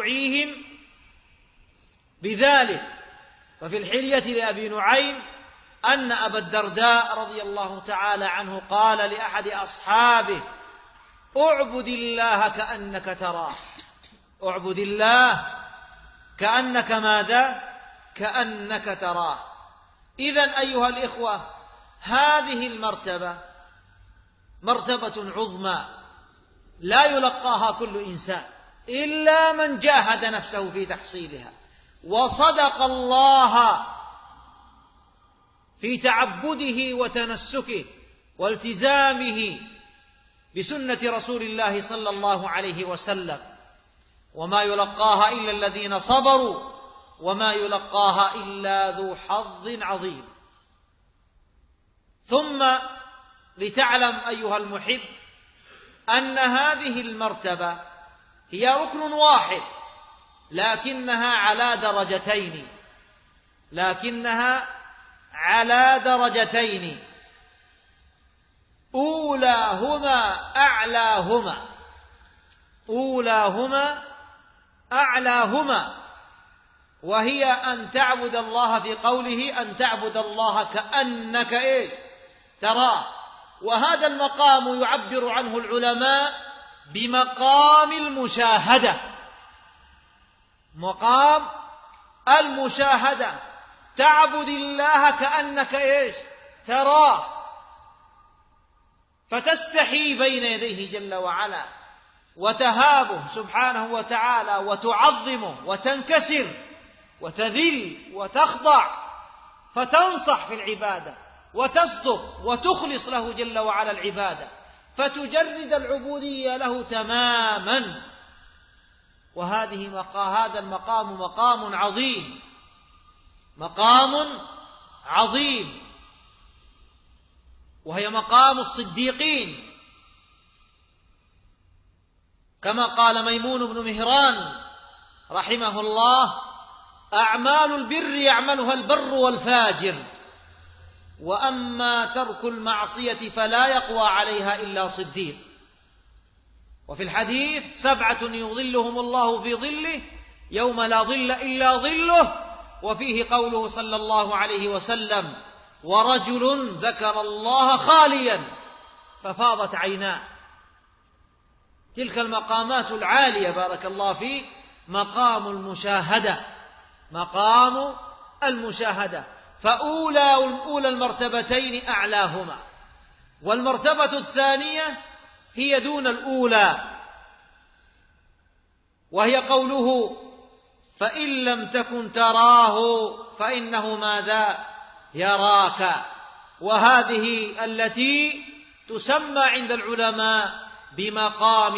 متبوعيهم بذلك. ففي الحلية لأبي نعيم أن أبا الدرداء رضي الله تعالى عنه قال لأحد أصحابه: اعبد الله كأنك تراه. اعبد الله كأنك ماذا؟ كأنك تراه. إذن أيها الإخوة، هذه المرتبة مرتبة عظمى لا يلقاها كل إنسان إلا من جاهد نفسه في تحصيلها وصدق الله في تعبده وتنسكه والتزامه بسنة رسول الله صلى الله عليه وسلم. وما يلقاها إلا الذين صبروا وما يلقاها إلا ذو حظ عظيم. ثم لتعلم أيها المحب أن هذه المرتبة هي ركن واحد لكنها على درجتين أولاهما أعلاهما، وهي أن تعبد الله في قوله أن تعبد الله كأنك تراه. وهذا المقام يعبر عنه العلماء بمقام المشاهدة. مقام المشاهدة، تعبد الله كأنك تراه، فتستحي بين يديه جل وعلا وتهابه سبحانه وتعالى وتعظمه وتنكسر وتذل وتخضع، فتنصح في العبادة وتصدق وتخلص له جل وعلا العبادة، فتجرد العبودية له تماما. هذا المقام مقام عظيم، وهي مقام الصديقين، كما قال ميمون بن مهران رحمه الله: أعمال البر يعملها البر والفاجر، وأما ترك المعصية فلا يقوى عليها إلا صديق. وفي الحديث: 7 يظلهم الله في ظله يوم لا ظل إلا ظله. وفيه قوله صلى الله عليه وسلم: ورجل ذكر الله خاليا ففاضت عيناه. تلك المقامات العالية بارك الله فيه، مقام المشاهدة. فأولى المرتبتين أعلاهما، والمرتبة الثانية هي دون الأولى، وهي قوله: فإن لم تكن تراه فإنه ماذا؟ يراك. وهذه التي تسمى عند العلماء بمقام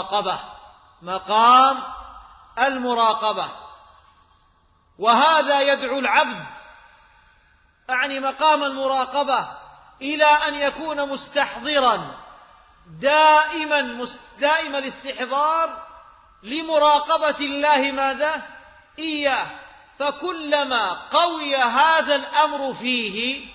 المراقبة. وهذا يدعو العبد مقام المراقبة إلى أن يكون مستحضرا دائم الاستحضار لمراقبة الله ماذا؟ إياه. فكلما قوي هذا الأمر فيه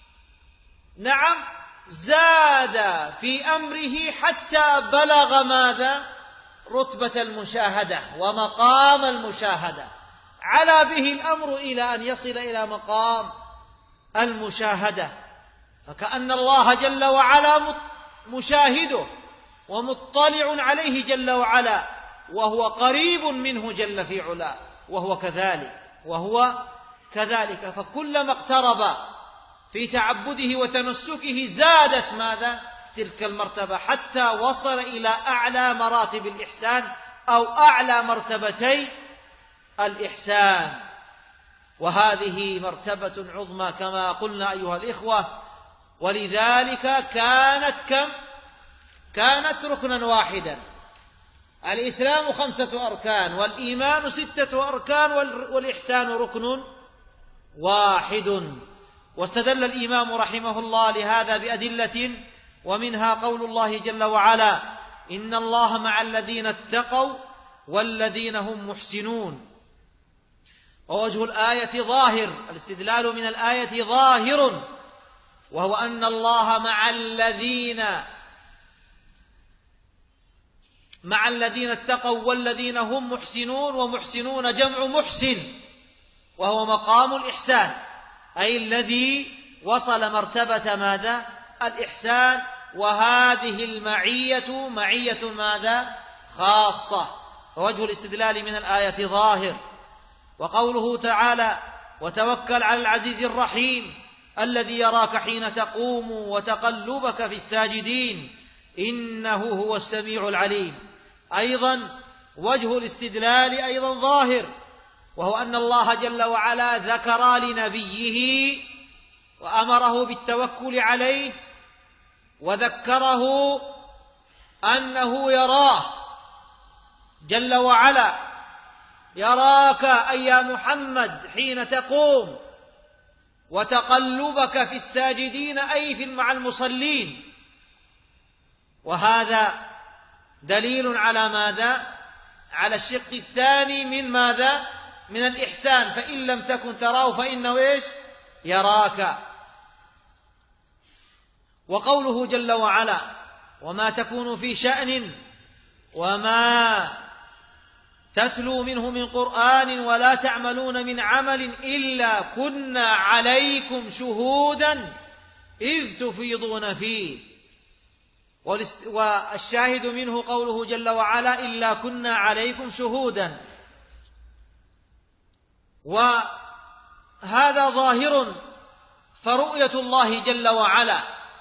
زاد في أمره حتى بلغ ماذا؟ رتبة المشاهدة ومقام المشاهدة، علا به الأمر إلى أن يصل إلى مقام المشاهدة. فكأن الله جل وعلا مشاهده ومطلع عليه جل وعلا، وهو قريب منه جل في علاه، وهو كذلك. فكلما اقترب في تعبده وتنسكه زادت ماذا؟ تلك المرتبة، حتى وصل إلى أعلى مراتب الإحسان أو أعلى مرتبتي الإحسان. وهذه مرتبة عظمى كما قلنا أيها الإخوة، ولذلك كانت ركنا واحدا. الإسلام 5 أركان، والإيمان 6 أركان، والإحسان ركن واحد. واستدل الإمام رحمه الله لهذا بأدلة، ومنها قول الله جل وعلا: إن الله مع الذين اتقوا والذين هم محسنون. ووجه الآية ظاهر، الاستدلال من الآية ظاهر، وهو أن الله مع الذين اتقوا والذين هم محسنون. ومحسنون جمع محسن، وهو مقام الإحسان، أي الذي وصل مرتبة ماذا؟ الإحسان. وهذه المعية معية ماذا؟ خاصة. فوجه الاستدلال من الآية ظاهر. وقوله تعالى: وتوكل على العزيز الرحيم الذي يراك حين تقوم وتقلبك في الساجدين إنه هو السميع العليم. أيضا وجه الاستدلال أيضا ظاهر، وهو أن الله جل وعلا ذكر لنبيه وأمره بالتوكل عليه، وذكره أنه يراه جل وعلا، يراك أي يا محمد حين تقوم، وتقلبك في الساجدين أي في مع المصلين. وهذا دليل على ماذا؟ على الشق الثاني من ماذا؟ من الإحسان. فإن لم تكن تراه فإنه إيش؟ يراك. وقوله جل وعلا: وما تكون في شأن وما تتلو منه من قرآن ولا تعملون من عمل إلا كنا عليكم شهودا إذ تفيضون فيه. والشاهد منه قوله جل وعلا: إلا كنا عليكم شهودا. وهذا ظاهر. فرؤية الله جل وعلا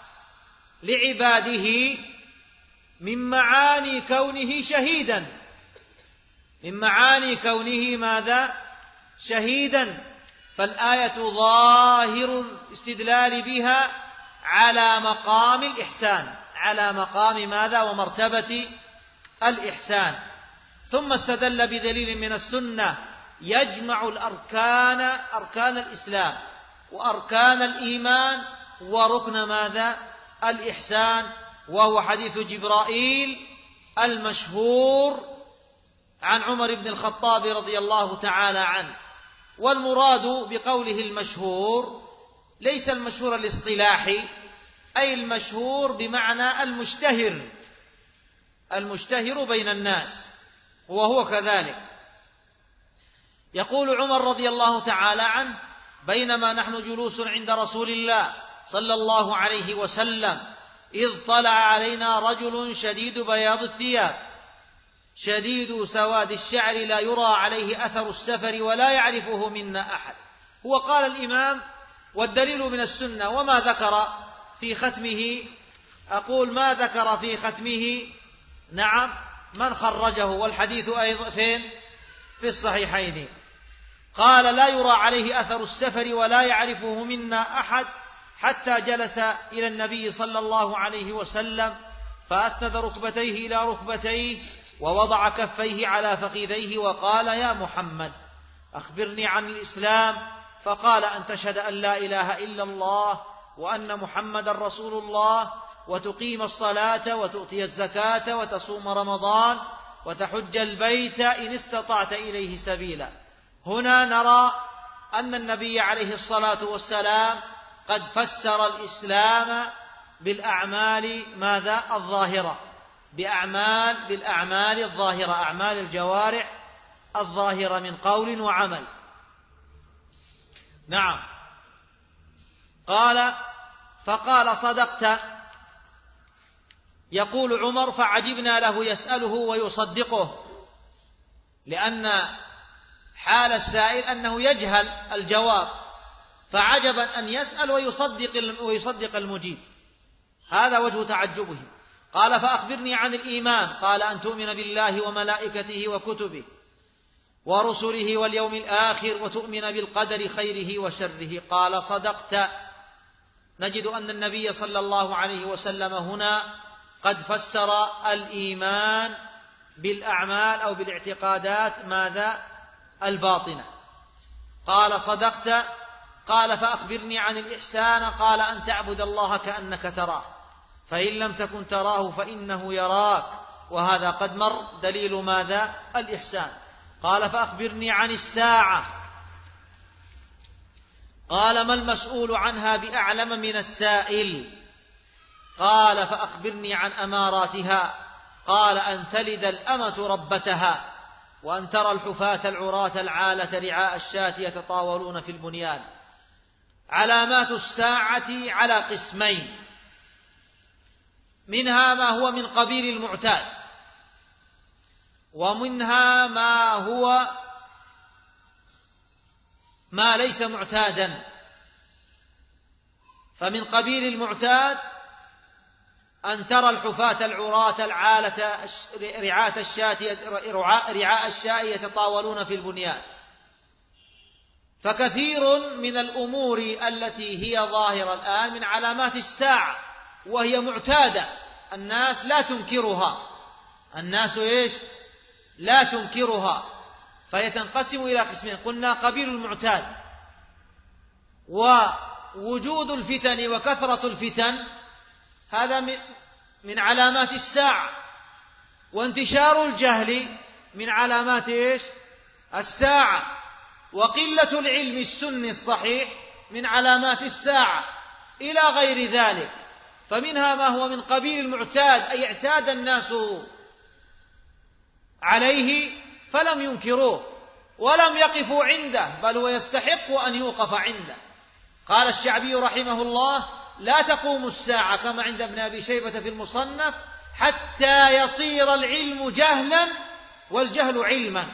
لعباده من معاني كونه شهيدا، من معاني كونه ماذا؟ شهيدا. فالآية ظاهر الاستدلال بها على مقام الإحسان، على مقام ماذا؟ ومرتبة الإحسان. ثم استدل بدليل من السنة يجمع الأركان، أركان الإسلام وأركان الإيمان وركن ماذا؟ الإحسان، وهو حديث جبرائيل المشهور عن عمر بن الخطاب رضي الله تعالى عنه. والمراد بقوله المشهور ليس المشهور الاصطلاحي، أي المشهور بمعنى المشتهر، المشتهر بين الناس، وهو كذلك. يقول عمر رضي الله تعالى عنه: بينما نحن جلوس عند رسول الله صلى الله عليه وسلم إذ طلع علينا رجل شديد بياض الثياب شديد سواد الشعر لا يرى عليه أثر السفر ولا يعرفه منا أحد. هو قال الإمام: والدليل من السنة. وما ذكر في ختمه؟ أقول ما ذكر في ختمه. نعم، من خرجه؟ والحديث أيضا فين؟ في الصحيحين. قال: لا يرى عليه أثر السفر ولا يعرفه منا أحد، حتى جلس إلى النبي صلى الله عليه وسلم فأسند ركبتيه إلى ركبتيه ووضع كفيه على فخذيه وقال: يا محمد أخبرني عن الإسلام. فقال: أن تشهد أن لا إله إلا الله وأن محمد رسول الله، وتقيم الصلاة وتؤتي الزكاة وتصوم رمضان وتحج البيت إن استطعت إليه سبيلا. هنا نرى أن النبي عليه الصلاة والسلام قد فسر الإسلام بالأعمال ماذا؟ الظاهرة، بالأعمال الظاهرة، أعمال الجوارح الظاهرة من قول وعمل. نعم. فقال: صدقت. يقول عمر: فعجبنا له يسأله ويصدقه، لأن حال السائل أنه يجهل الجواب، فعجبا أن يسأل ويصدق المجيب. هذا وجه تعجبه. قال: فأخبرني عن الإيمان. قال: أن تؤمن بالله وملائكته وكتبه ورسله واليوم الآخر وتؤمن بالقدر خيره وشره. قال: صدقت. نجد أن النبي صلى الله عليه وسلم هنا قد فسر الإيمان بالأعمال أو بالاعتقادات ماذا؟ الباطنة. قال: صدقت. قال: فأخبرني عن الإحسان. قال: أن تعبد الله كأنك تراه، فإن لم تكن تراه فإنه يراك. وهذا قد مر دليل ماذا؟ الإحسان. قال: فأخبرني عن الساعة. قال: ما المسؤول عنها بأعلم من السائل. قال: فأخبرني عن أماراتها. قال: أن تلد الأمة ربتها، وأن ترى الحفاة العراة العالة رعاء الشاة يتطاولون في البنيان. علامات الساعة على قسمين: منها ما هو من قبيل المعتاد، ومنها ما ليس معتادا. فمن قبيل المعتاد أن ترى الحفاة العراة العالة رعاء الشاة يتطاولون في البنيان. فكثير من الأمور التي هي ظاهرة الآن من علامات الساعة، وهي معتادة، الناس لا تنكرها. الناس لا تنكرها. فيتنقسم إلى قسمين: قلنا قبيل المعتاد، ووجود الفتن وكثرة الفتن هذا من علامات الساعة، وانتشار الجهل من علامات الساعة، وقلة العلم السني الصحيح من علامات الساعة، إلى غير ذلك. فمنها ما هو من قبيل المعتاد، أي اعتاد الناس عليه فلم ينكروه ولم يقفوا عنده، بل هو يستحق أن يوقف عنده. قال الشعبي رحمه الله: لا تقوم الساعة كما عند ابن أبي شيبة في المصنف حتى يصير العلم جهلا والجهل علما،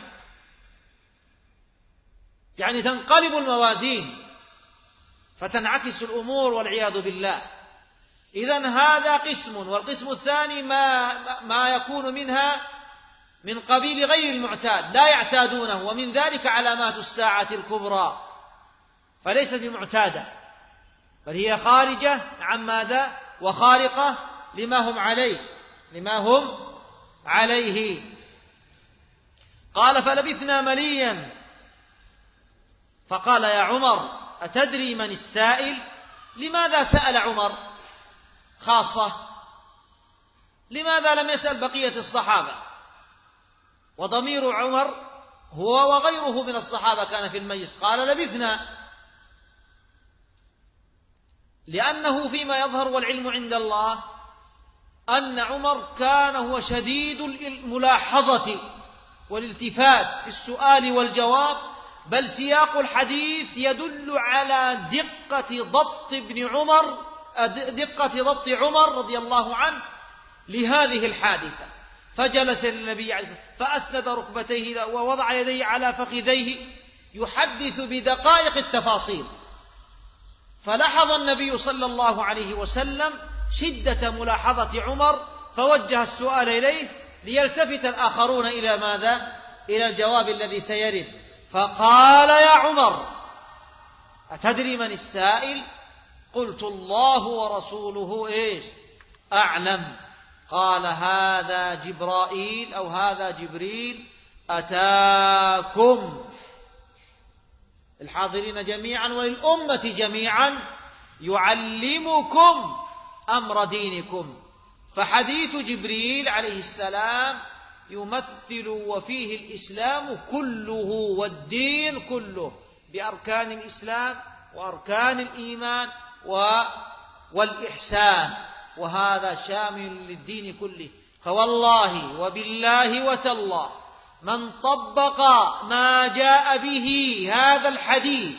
يعني تنقلب الموازين فتنعكس الأمور والعياذ بالله. إذن هذا قسم. والقسم الثاني ما يكون منها من قبيل غير المعتاد، لا يعتادونه، ومن ذلك علامات الساعة الكبرى، فليست بمعتادة، بل هي خارجة عن ماذا؟ وخارقة لما هم عليه. قال: فلبثنا مليا فقال: يا عمر أتدري من السائل؟ لماذا سأل عمر خاصة؟ لماذا لم يسأل بقية الصحابة؟ وضمير عمر هو وغيره من الصحابة كان في المجلس. قال: لبثنا، لأنه فيما يظهر والعلم عند الله أن عمر كان هو شديد الملاحظة والالتفات في السؤال والجواب، بل سياق الحديث يدل على دقة ضبط عمر رضي الله عنه لهذه الحادثة. فجلس للنبي عليه الصلاة والسلام فأسند ركبتيه ووضع يديه على فخذيه يحدث بدقائق التفاصيل، فلاحظ النبي صلى الله عليه وسلم شدة ملاحظة عمر، فوجه السؤال إليه ليلتفت الآخرون إلى ماذا؟ إلى الجواب الذي سيرد. فقال: يا عمر أتدري من السائل؟ قلت: الله ورسوله أعلم. قال: هذا جبرائيل أو هذا جبريل أتاكم، الحاضرين جميعا وللأمة جميعا، يعلمكم أمر دينكم. فحديث جبريل عليه السلام يمثل وفيه الإسلام كله والدين كله، بأركان الإسلام وأركان الإيمان والإحسان، وهذا شامل للدين كله. فوالله وبالله وتالله من طبق ما جاء به هذا الحديث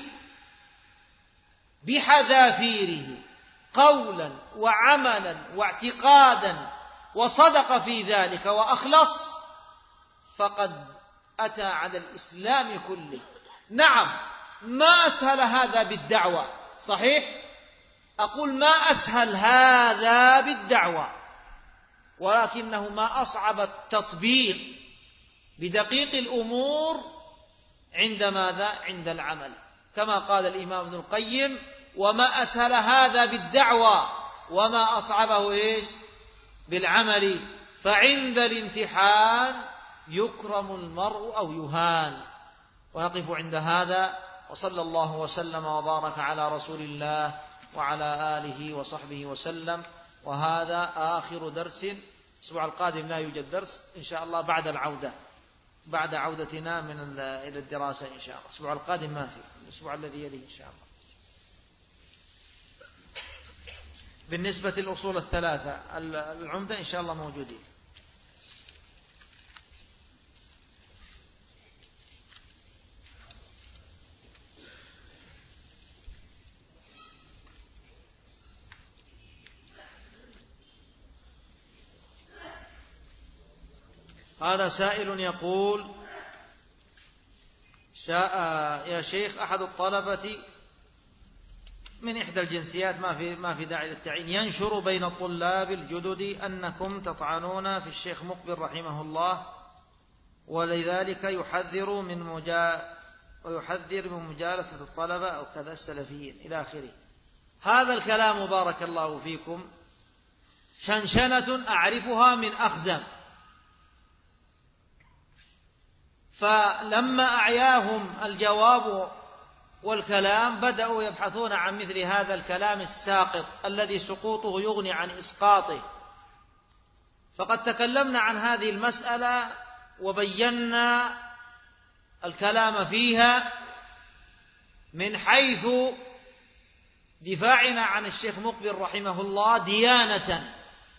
بحذافيره قولا وعملا واعتقادا وصدق في ذلك وأخلص، فقد أتى على الإسلام كله. نعم، ما أسهل هذا بالدعوة، صحيح، أقول ما أسهل هذا بالدعوة، ولكنه ما أصعب التطبيق بدقيق الأمور عند ماذا؟ عند العمل، كما قال الإمام ابن القيم: وما أسهل هذا بالدعوة وما أصعبه بالعمل، فعند الامتحان يكرم المرء أو يهان. ونقف عند هذا، وصلى الله وسلم وبارك على رسول الله وعلى آله وصحبه وسلم. وهذا آخر درس. الأسبوع القادم لا يوجد درس إن شاء الله بعد عودتنا إلى الدراسة إن شاء الله. الأسبوع القادم ما في، الأسبوع الذي يليه إن شاء الله. بالنسبة للأصول الثلاثة العمدة إن شاء الله موجودين. هذا سائل يقول: يا شيخ، أحد الطلبة من إحدى الجنسيات ما في داعي للتعيين ينشر بين الطلاب الجدد أنكم تطعنون في الشيخ مقبل رحمه الله، ولذلك يحذر من مجالسة الطلبة أو كذا السلفيين إلى آخره. هذا الكلام بارك الله فيكم شنشنة أعرفها من أخزم، فلما أعياهم الجواب والكلام بدأوا يبحثون عن مثل هذا الكلام الساقط الذي سقوطه يغني عن إسقاطه. فقد تكلمنا عن هذه المسألة وبينا الكلام فيها من حيث دفاعنا عن الشيخ مقبل رحمه الله ديانة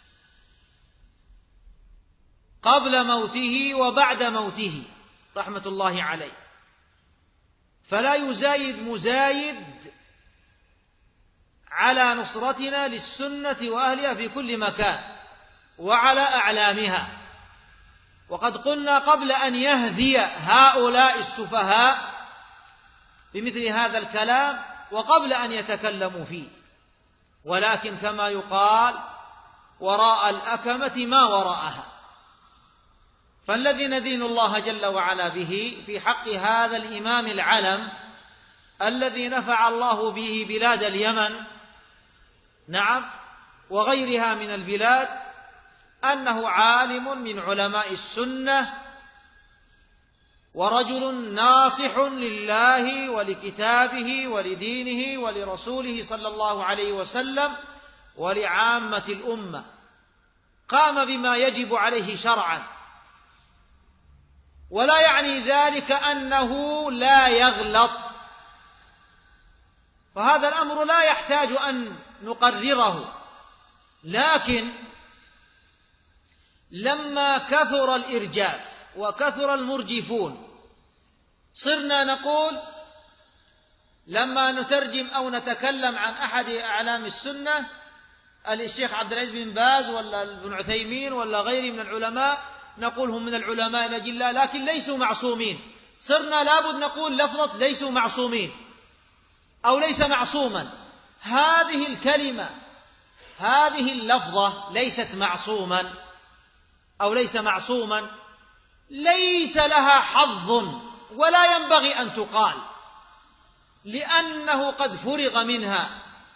قبل موته وبعد موته رحمة الله عليه، فلا يزايد مزايد على نصرتنا للسنة وأهلها في كل مكان وعلى أعلامها. وقد قلنا قبل أن يهذي هؤلاء السفهاء بمثل هذا الكلام وقبل أن يتكلموا فيه، ولكن كما يقال: وراء الأكمة ما وراءها. فالذي ندين الله جل وعلا به في حق هذا الإمام العلم الذي نفع الله به بلاد اليمن، نعم، وغيرها من البلاد، أنه عالم من علماء السنة ورجل ناصح لله ولكتابه ولدينه ولرسوله صلى الله عليه وسلم ولعامة الأمة، قام بما يجب عليه شرعا، ولا يعني ذلك أنه لا يغلط، فهذا الأمر لا يحتاج أن نقرره. لكن لما كثر الإرجاف وكثر المرجفون صرنا نقول لما نترجم أو نتكلم عن أحد أعلام السنة، الشيخ عبد العزيز بن باز ولا ابن عثيمين ولا غيره من العلماء، نقول هم من العلماء الأجلاء لكن ليسوا معصومين. صرنا لابد نقول لفظة ليسوا معصومين أو ليس معصوما. هذه الكلمة، هذه اللفظة ليست معصوما أو ليس معصوما، ليس لها حظ ولا ينبغي أن تقال، لأنه قد فرغ منها.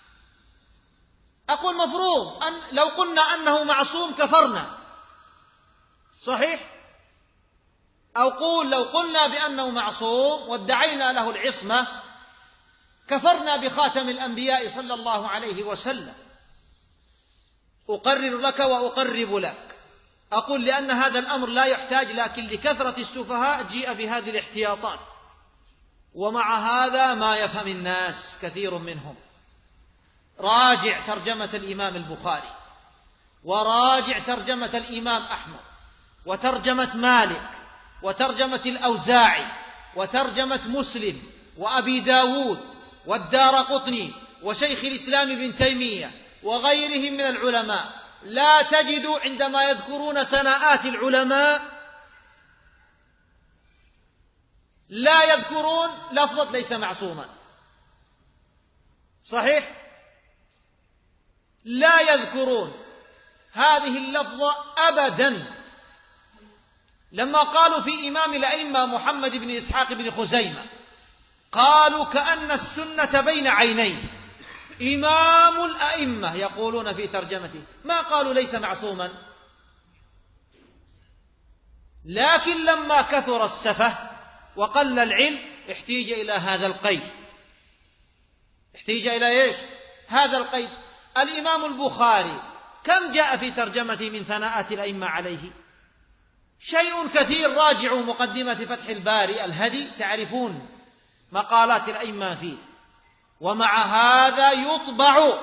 أقول مفروض أن لو قلنا أنه معصوم كفرنا، صحيح؟ أو قول لو قلنا بأنه معصوم وادعينا له العصمة كفرنا بخاتم الأنبياء صلى الله عليه وسلم. أقرر لك وأقرب لك. أقول لأن هذا الأمر لا يحتاج، لكن لكثرة السفهاء جيء بهذه الاحتياطات، ومع هذا ما يفهم الناس كثير منهم. راجع ترجمة الإمام البخاري، وراجع ترجمة الإمام أحمد، وترجمة مالك، وترجمة الأوزاعي، وترجمة مسلم، وأبي داود، والدارقطني، وشيخ الإسلام ابن تيمية، وغيرهم من العلماء. لا تجد عندما يذكرون ثناءات العلماء لا يذكرون لفظة ليس معصوما، صحيح؟ لا يذكرون هذه اللفظة أبدا. لما قالوا في إمام الأئمة محمد بن إسحاق بن خزيمة قالوا كأن السنة بين عينيه، إمام الأئمة يقولون في ترجمته، ما قالوا ليس معصوما. لكن لما كثر السفه وقل العلم احتيج إلى هذا القيد. احتيج إلى إيش؟ هذا القيد. الإمام البخاري كم جاء في ترجمته من ثناءات الأئمة عليه؟ شيء كثير. راجعوا مقدمة فتح الباري الهدي تعرفون مقالات الأئمة فيه. ومع هذا يطبع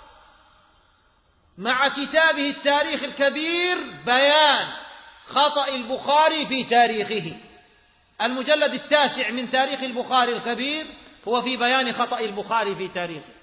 مع كتابه التاريخ الكبير بيان خطأ البخاري في تاريخه. المجلد 9 من تاريخ البخاري الكبير هو في بيان خطأ البخاري في تاريخه.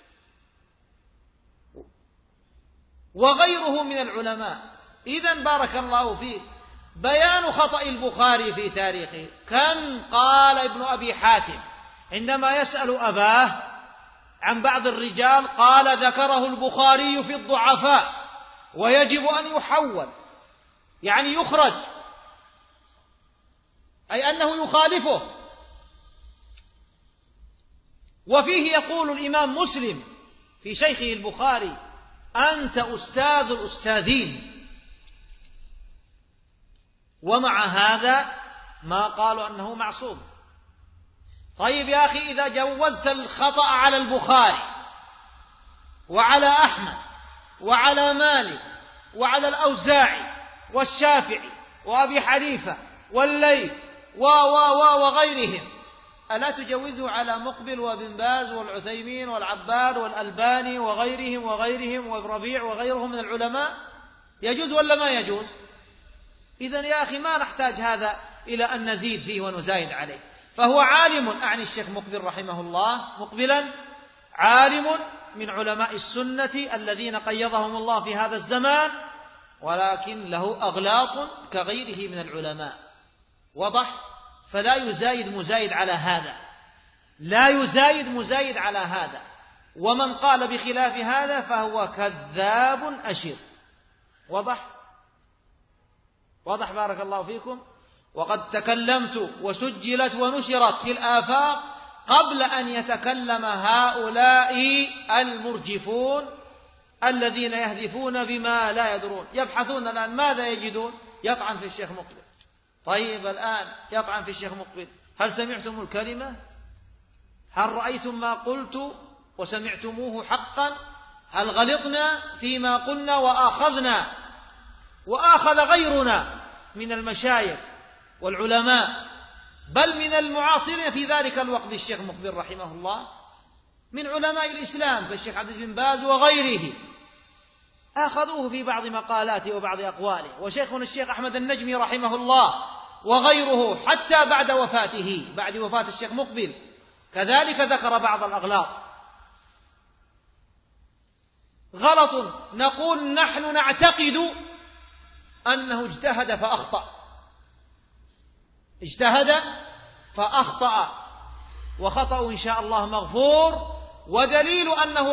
وغيره من العلماء. إذن بارك الله فيك، بيان خطأ البخاري في تاريخه. كم قال ابن أبي حاتم عندما يسأل أباه عن بعض الرجال قال ذكره البخاري في الضعفاء ويجب أن يحول، يعني يخرج، أي أنه يخالفه. وفيه يقول الإمام مسلم في شيخه البخاري: أنت أستاذ الأستاذين. ومع هذا ما قالوا أنه معصوم. طيب يا أخي، إذا جوزت الخطأ على البخاري وعلى أحمد وعلى مالك وعلى الأوزاعي والشافعي وأبي حنيفة والليث وغيرهم، ألا تجوزه على مقبل وابن باز والعثيمين والعباد والألباني وغيرهم والربيع وغيرهم من العلماء؟ يجوز ولا ما يجوز؟ إذن يا أخي ما نحتاج هذا إلى أن نزيد فيه ونزايد عليه. فهو عالم، أعني الشيخ مقبل رحمه الله، مقبلا عالم من علماء السنة الذين قيضهم الله في هذا الزمان، ولكن له أغلاط كغيره من العلماء. وضح؟ فلا يزايد مزايد على هذا، لا يزايد مزايد على هذا. ومن قال بخلاف هذا فهو كذاب أشر. وضح؟ واضح بارك الله فيكم. وقد تكلمت وسجلت ونشرت في الآفاق قبل أن يتكلم هؤلاء المرجفون الذين يهدفون بما لا يدرون، يبحثون الآن ماذا يجدون؟ يطعن في الشيخ مقبل. طيب الآن يطعن في الشيخ مقبل، هل سمعتم الكلمة؟ هل رأيتم ما قلت وسمعتموه حقا؟ هل غلطنا فيما قلنا وآخذ غيرنا من المشايخ والعلماء بل من المعاصرين في ذلك الوقت الشيخ مقبل رحمه الله من علماء الإسلام كالشيخ عبد العزيز بن باز وغيره، أخذوه في بعض مقالاته وبعض أقواله. وشيخنا الشيخ أحمد النجمي رحمه الله وغيره حتى بعد وفاته، بعد وفاة الشيخ مقبل، كذلك ذكر بعض الأغلاط. غلط. نقول نحن نعتقد أنه اجتهد فأخطأ، وخطأ إن شاء الله مغفور. ودليل أنه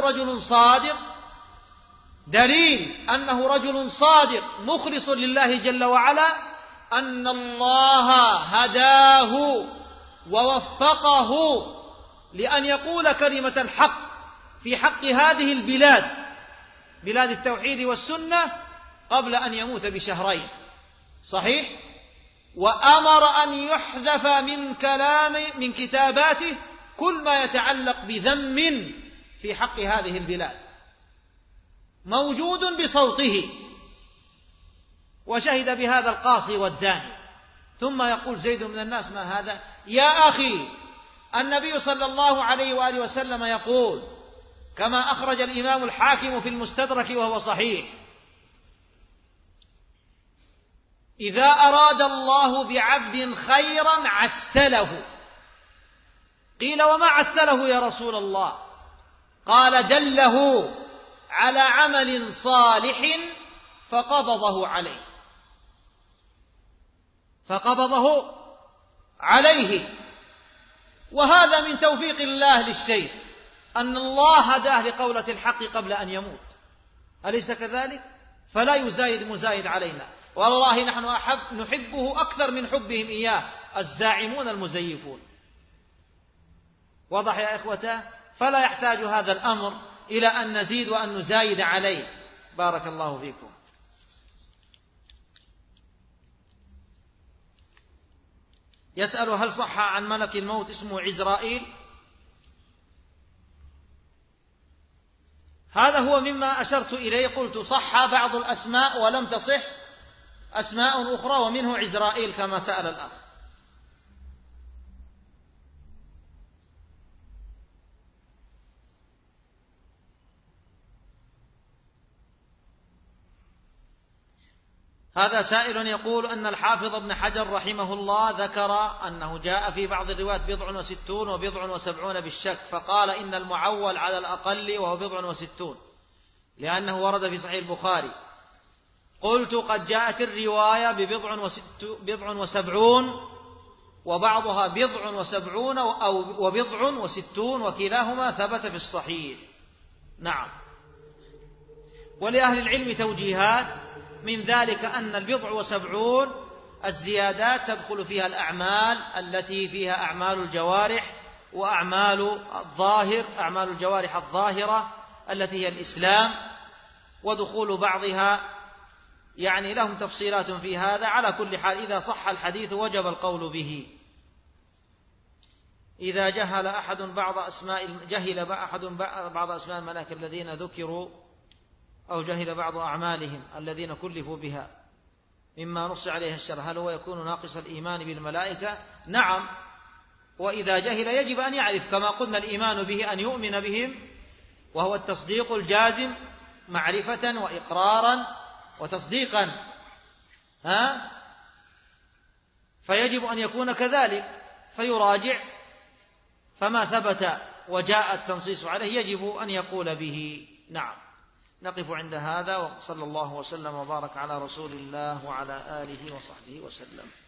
رجل صادق مخلص لله جل وعلا أن الله هداه ووفقه لأن يقول كلمة الحق في حق هذه البلاد، بلاد التوحيد والسنة، قبل أن يموت بشهرين. صحيح؟ وأمر أن يحذف من كتاباته كل ما يتعلق بذم في حق هذه البلاد، موجود بصوته، وشهد بهذا القاصي والداني. ثم يقول زيد من الناس: ما هذا يا أخي؟ النبي صلى الله عليه وآله وسلم يقول كما أخرج الإمام الحاكم في المستدرك وهو صحيح: إذا أراد الله بعبد خيرا عسله. قيل: وما عسله يا رسول الله؟ قال: دله على عمل صالح فقبضه عليه. وهذا من توفيق الله للشيخ أن الله هداه لقولة الحق قبل أن يموت، أليس كذلك؟ فلا يزايد مزايد علينا، والله نحن نحبه أكثر من حبهم إياه الزاعمون المزيفون. وضح يا إخوته؟ فلا يحتاج هذا الأمر إلى أن نزيد وأن نزايد عليه. بارك الله فيكم. يسأل: هل صح عن ملك الموت اسمه عزرائيل؟ هذا هو مما أشرت إليه، قلت صح بعض الأسماء ولم تصح أسماء أخرى، ومنه عزرائيل كما سأل الأخ. هذا سائل يقول أن الحافظ ابن حجر رحمه الله ذكر أنه جاء في بعض الروايات 67 و70 بالشك، فقال إن المعول على الأقل وهو 67 لأنه ورد في صحيح البخاري. قلت قد جاءت الرواية ببضع وسبعون، وبعضها بضع وسبعون أو وبضع وستون، وكلاهما ثبت في الصحيح. نعم. ولأهل العلم توجيهات، من ذلك أن البضع وسبعون الزيادات تدخل فيها الأعمال التي فيها أعمال الجوارح وأعمال الظاهر، أعمال الجوارح الظاهرة التي هي الإسلام، ودخول بعضها يعني لهم تفصيلات في هذا. على كل حال إذا صح الحديث وجب القول به. إذا جهل أحد بعض أسماء الملائكة الذين ذكروا، أو جهل بعض أعمالهم الذين كلفوا بها مما نص عليه الشرع، هل هو يكون ناقص الإيمان بالملائكة؟ نعم. وإذا جهل يجب أن يعرف، كما قلنا الإيمان به أن يؤمن بهم، وهو التصديق الجازم معرفة وإقرارا وتصديقا، فيجب أن يكون كذلك، فيراجع، فما ثبت وجاء التنصيص عليه يجب أن يقول به. نعم. نقف عند هذا، وصلى الله وسلم وبارك على رسول الله وعلى آله وصحبه وسلم.